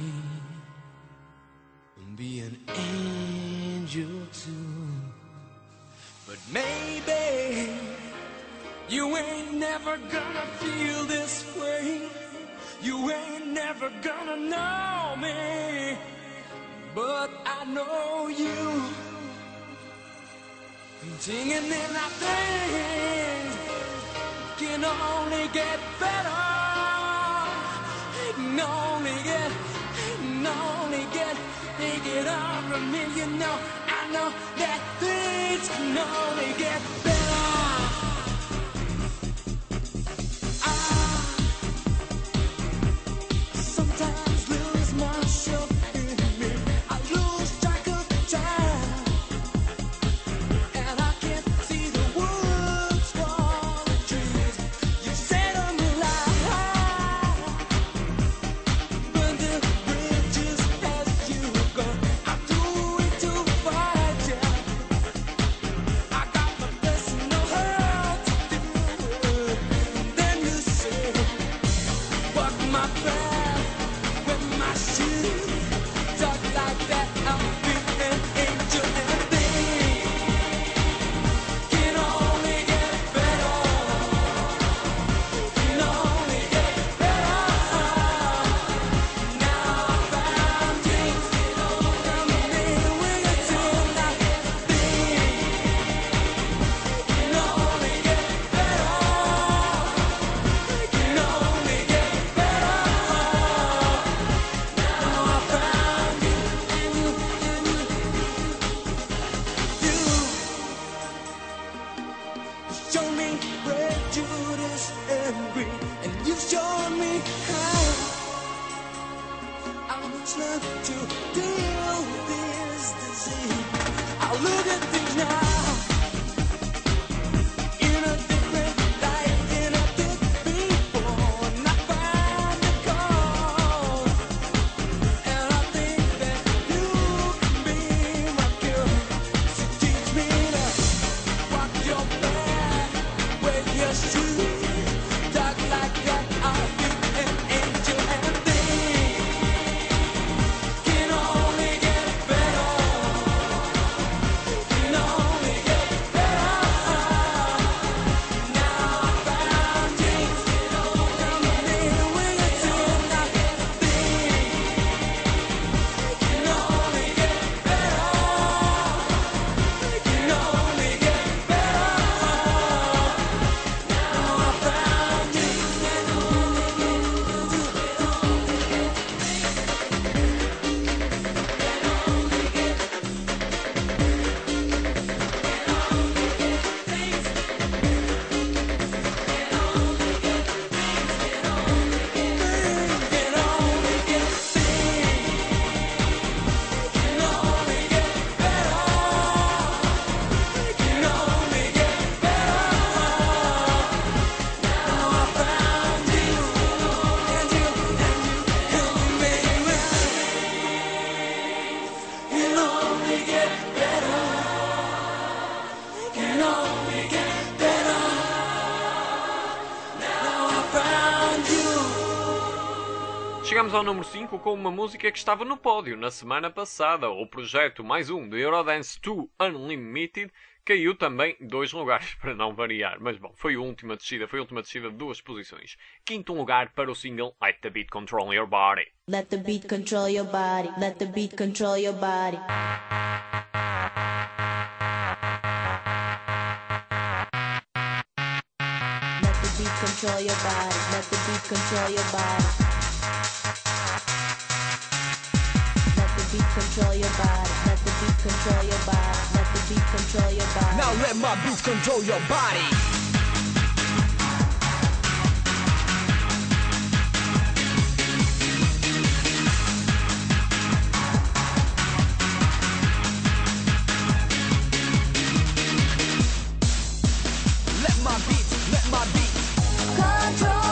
And be an angel too. But maybe you ain't never gonna feel this way. You ain't never gonna know me. But I know you. Singing in our things can only get better. It can only get, take it all from me, you know. I know that things can only get better. I sometimes lose myself in me. I lose track of time. And I can't see the woods for the trees. You set 'em alive. Burn the bridges as you go. I'm doing to fight you. I got my personal hell to do. Then you say, walk my path with my shoes. Talk like that, I'll be an angel and things can only get better. Can only get better. Now I found things can only get better. Can only get better. Can only get better. Now I found you. Show me prejudice and greed, and you show me how I must learn to deal with this disease. I look at things now in a different light than I did before, and I find the cause, and I think that you can be my cure. So teach me to walk your path with your shoes. Talk like that, I'll be an angel and things can only get better. Can only get better. Now I found things can only get better. Can only get better. Can only get better. Now I found you. Can only get can only get better. Can only get better. Now I found you, and you, baby. Can only get better. Can only get better. Now I found you. Chegamos ao número 5 com uma música que estava no pódio na semana passada. O projeto mais um de Eurodance 2 Unlimited caiu também 2 lugares, para não variar. Mas bom, foi a última descida de 2 posições. Quinto lugar para o single Let the Beat Control Your Body. Let the beat control your body. Let the beat control your body. Let the beat control your body. Let the beat control your body. Let the beat control your body. Let the beat control your body. Let the beat control your body. Now let my beats control your body. Let my beats Control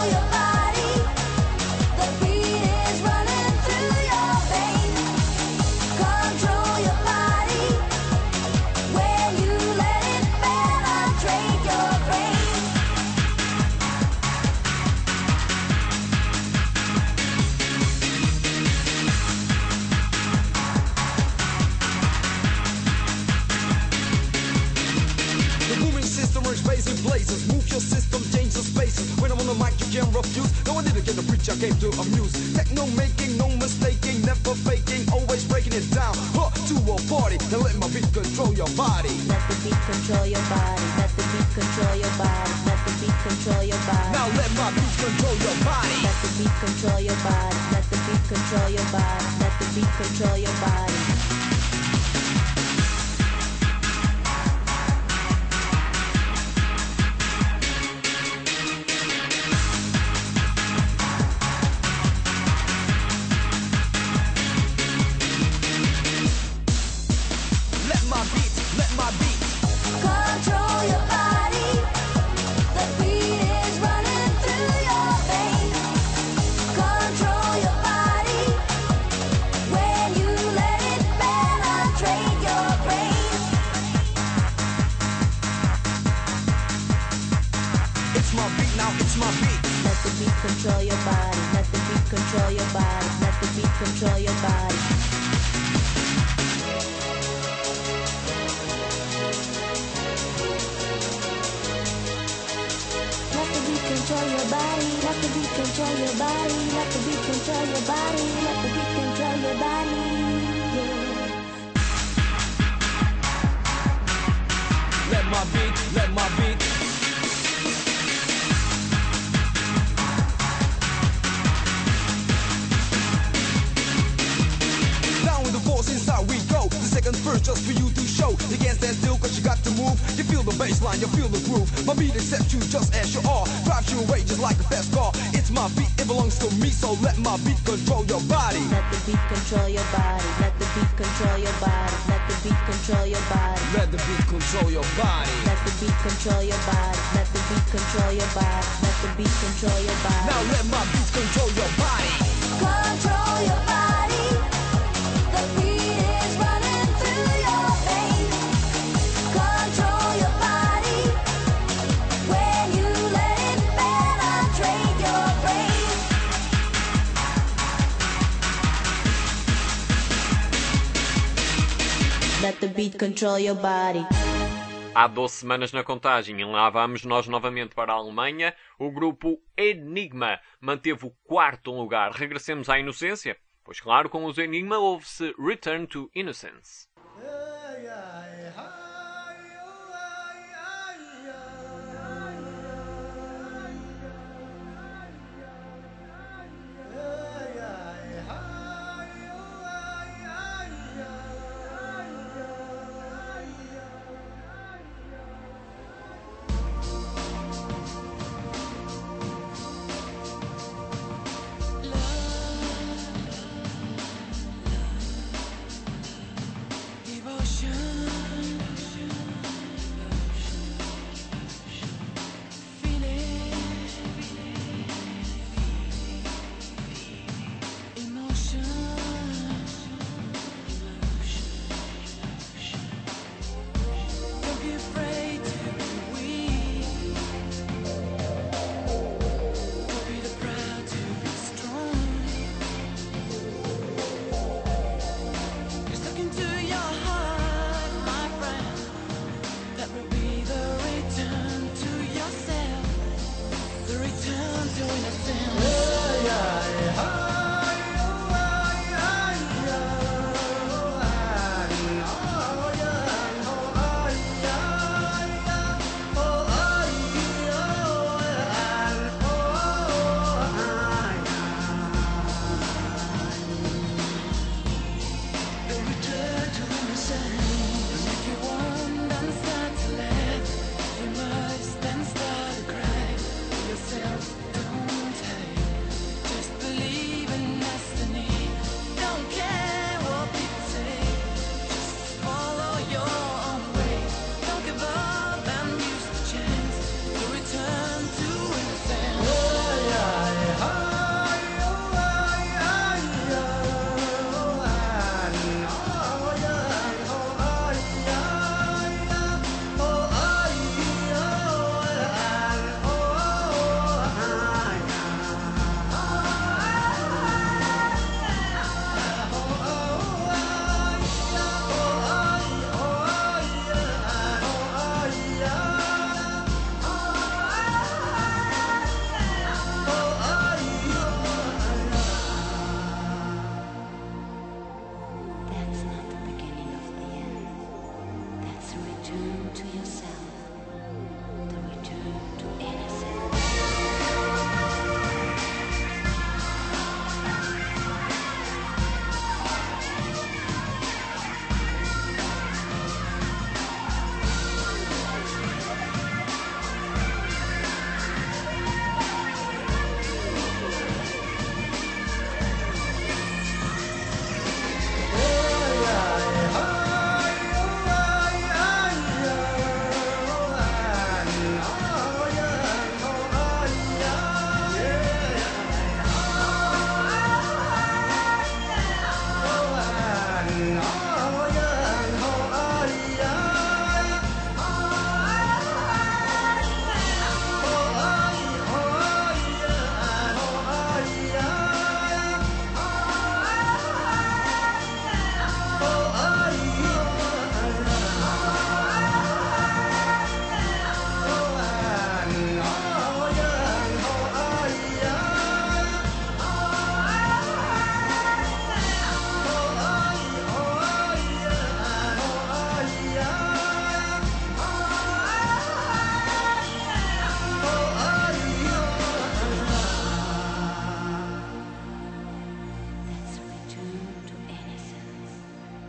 again, the preacher came to amuse. Techno making, no mistaking, never faking, always breaking it down. To a party, and let my beat control your body. Let the beat control your body. Let the beat control your body. Let the beat control your body. Now let my beat control your body. Let the beat control your body. Let the beat control your body. Let the beat control your body. Let my beat, let my beat. Control your body. The beat is running through your veins. Control your body. When you let it penetrate your brain. It's my beat now, it's my beat. Let the beat control your body. Let the beat control your body. Let the beat control your body. Let the beat control your body. Let the beat control your body. Let the beat control your body. Let the beat control your body. Yeah. Let my beat, let my beat. Down with the force inside we go. The second verse just for you to show. You can't stand still cause you got to move. You feel the bass line, you feel the groove. My beat accepts you just as you are. Drives you away just like a fast car. It's my beat, it belongs to me. So let my beat control your body. Let the beat control your body. Let the beat control your body. Let the beat control your body. Let the beat control your body. Let the beat control your body. Let the beat control your body. Let the beat control your body. Now let my beat control your body. Control your body. The beat is running through your veins. Control your body. When you let it penetrate your brain. Let the beat control your body. Há 12 semanas na contagem e lá vamos nós novamente para a Alemanha. O grupo Enigma manteve o 4º lugar. Regressemos à inocência? Pois claro, com os Enigma houve-se Return to Innocence.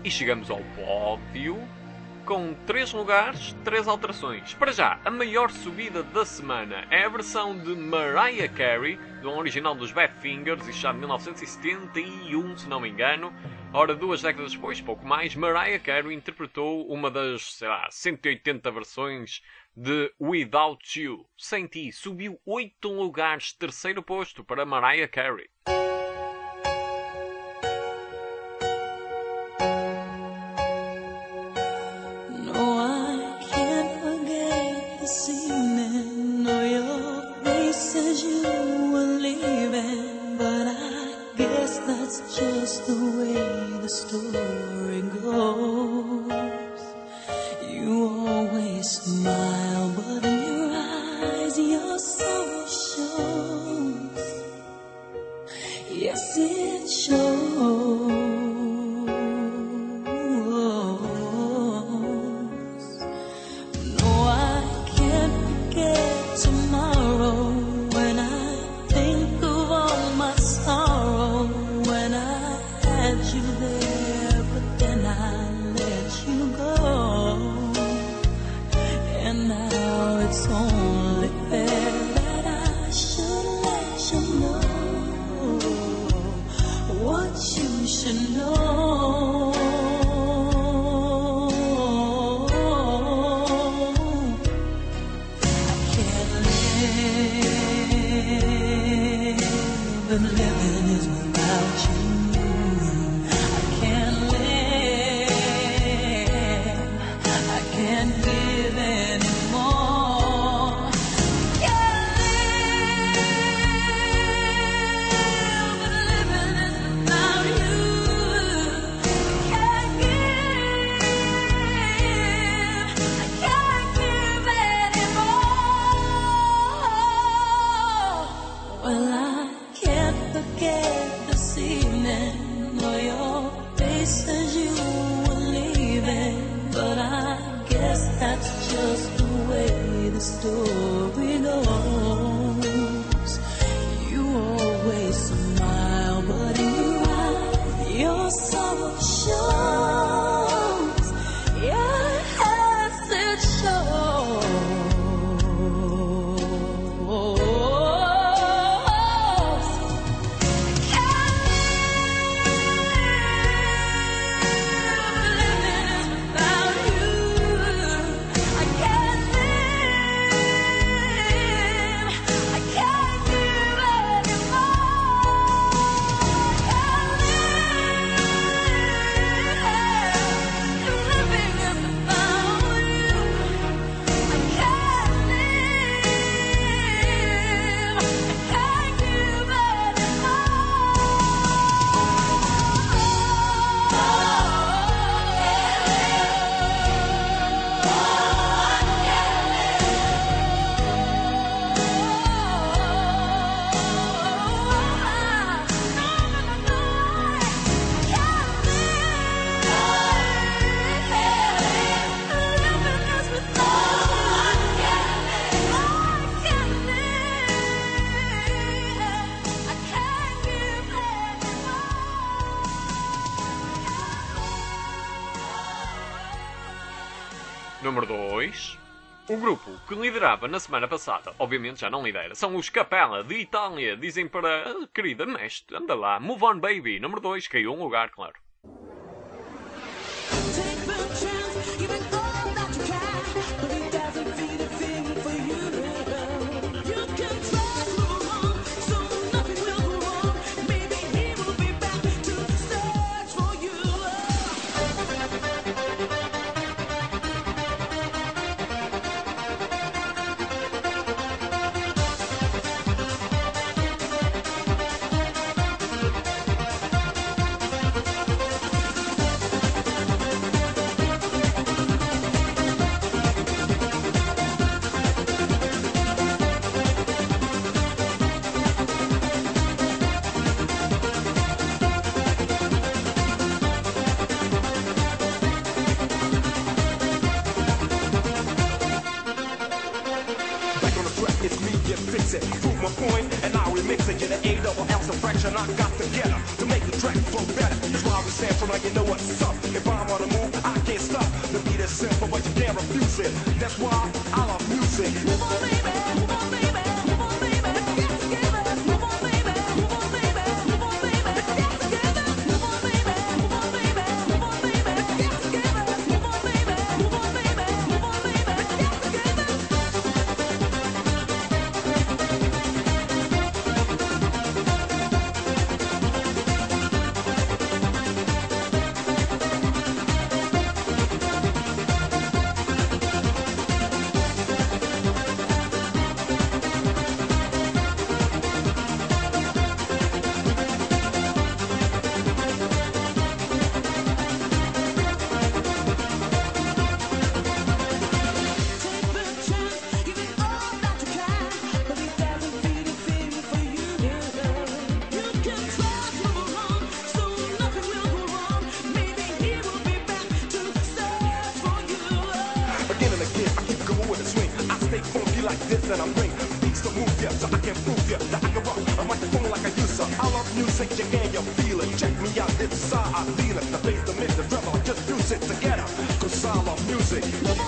E chegamos ao pódio com 3 lugares, 3 alterações. Para já, a maior subida da semana é a versão de Mariah Carey, do original dos Badfingers, isto já de 1971, se não me engano. Ora, 2 décadas depois, pouco mais, Mariah Carey interpretou uma das, 180 versões de Without You. Sem Ti, subiu 8 lugares, 3º posto para Mariah Carey. No, I can't forget this evening. No, your face as you were leaving, but I guess that's just the way the story goes. You always smile, but in your eyes your soul shows. Yes, it shows. No, I can't forget tomorrow when I think of all my sorrow. When I had you there, but then I let you go. And now it's only fair that I should let you know what you should know. I can't live, and living is without you. I can't live, I can't give anymore. Can't live, but living is without you. Can't give, I can't give anymore. Well, I can't forget this evening, or your face as you were leaving, but I guess that's just the way the story goes. You always smile, but in your eyes your sorrow shows. Yes, it shows. Número 2. O grupo que liderava na semana passada, obviamente já não lidera, são os Capella de Itália. Dizem para a querida mestre, anda lá, Move On Baby. Número 2, caiu um lugar, claro. Take the chance, give it all that you can, but it doesn't mean a thing for you to know. You can try to move on, so nothing will go wrong. Maybe he will be back to search for you. Back on the track, it's me, get fix it. Prove my point, and I remix it. Get an A double L, some fraction I got together to make the track flow better. That's why we sample like you know what's up. If I this and I bring beats to move ya, so I can prove ya that I can rock a microphone like I used to. I love music, you can you feel it. Check me out, this is how I feel it. The bass, the mid, the treble, just fuse it together. Cause I love music.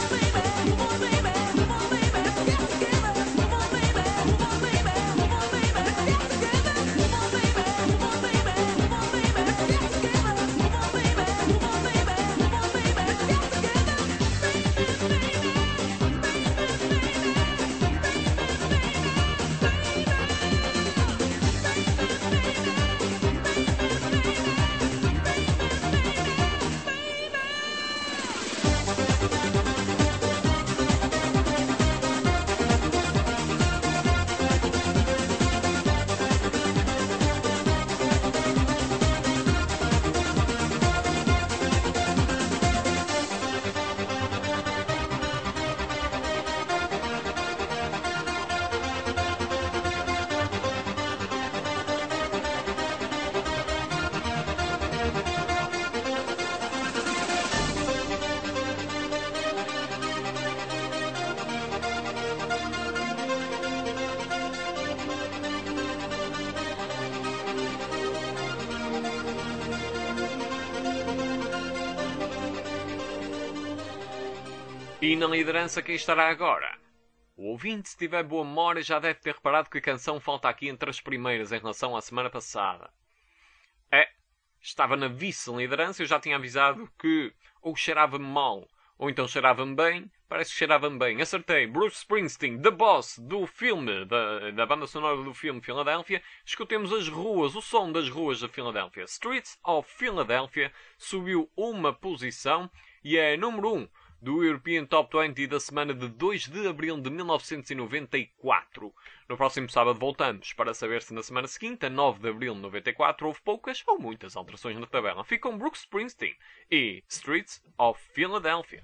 E na liderança quem estará agora? O ouvinte, se tiver boa memória, já deve ter reparado que a canção falta aqui entre as primeiras em relação à semana passada. Estava na vice-liderança, eu já tinha avisado que ou cheirava-me mal, ou então cheirava-me bem. Parece que cheirava-me bem. Acertei. Bruce Springsteen, The Boss, do filme, da banda sonora do filme Philadelphia. Escutemos as ruas, o som das ruas da Filadélfia. Streets of Philadelphia subiu uma posição e é número 1 do European Top 20 da semana de 2 de abril de 1994. No próximo sábado voltamos para saber se na semana seguinte, a 9 de abril de 94, houve poucas ou muitas alterações na tabela. Ficam Bruce Springsteen e Streets of Philadelphia.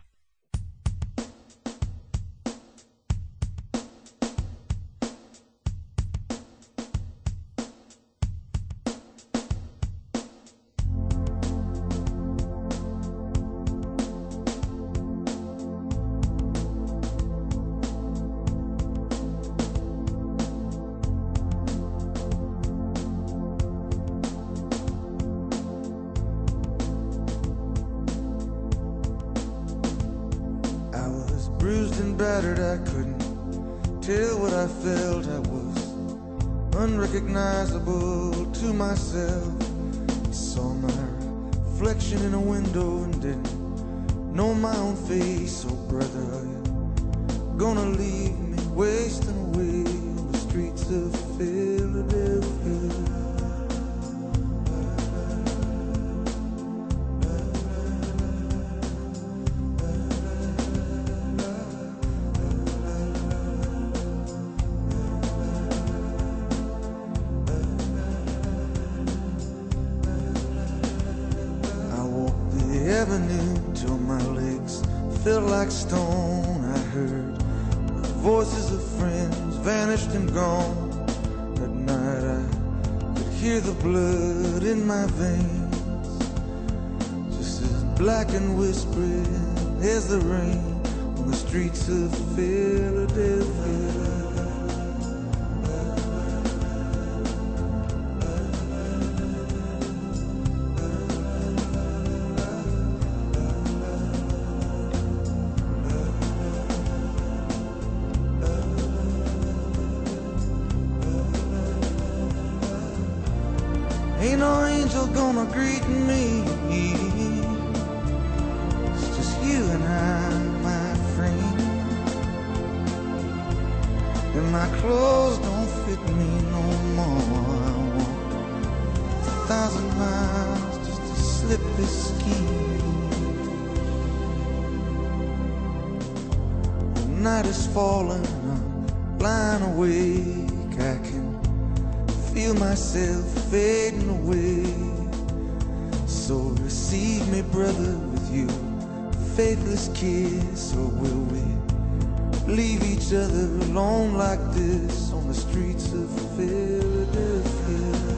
I was bruised and battered, I couldn't tell what I felt. I was unrecognizable to myself. I saw my reflection in a window and didn't know my own face. Oh brother, are you gonna leave me wasting away on the streets of Philadelphia? Avenue till my legs felt like stone. I heard the voices of friends vanished and gone. At night I could hear the blood in my veins, just as black and whispering as the rain on the streets of Philadelphia. Ain't no angel gonna greet me. It's just you and I, my friend. And my clothes don't fit me no more. I walk 1,000 miles just to slip this skin. The night is falling, I'm lying awake. I can feel myself fading away. So receive me, brother, with you faithless kiss. Or will we leave each other alone like this on the streets of Philadelphia?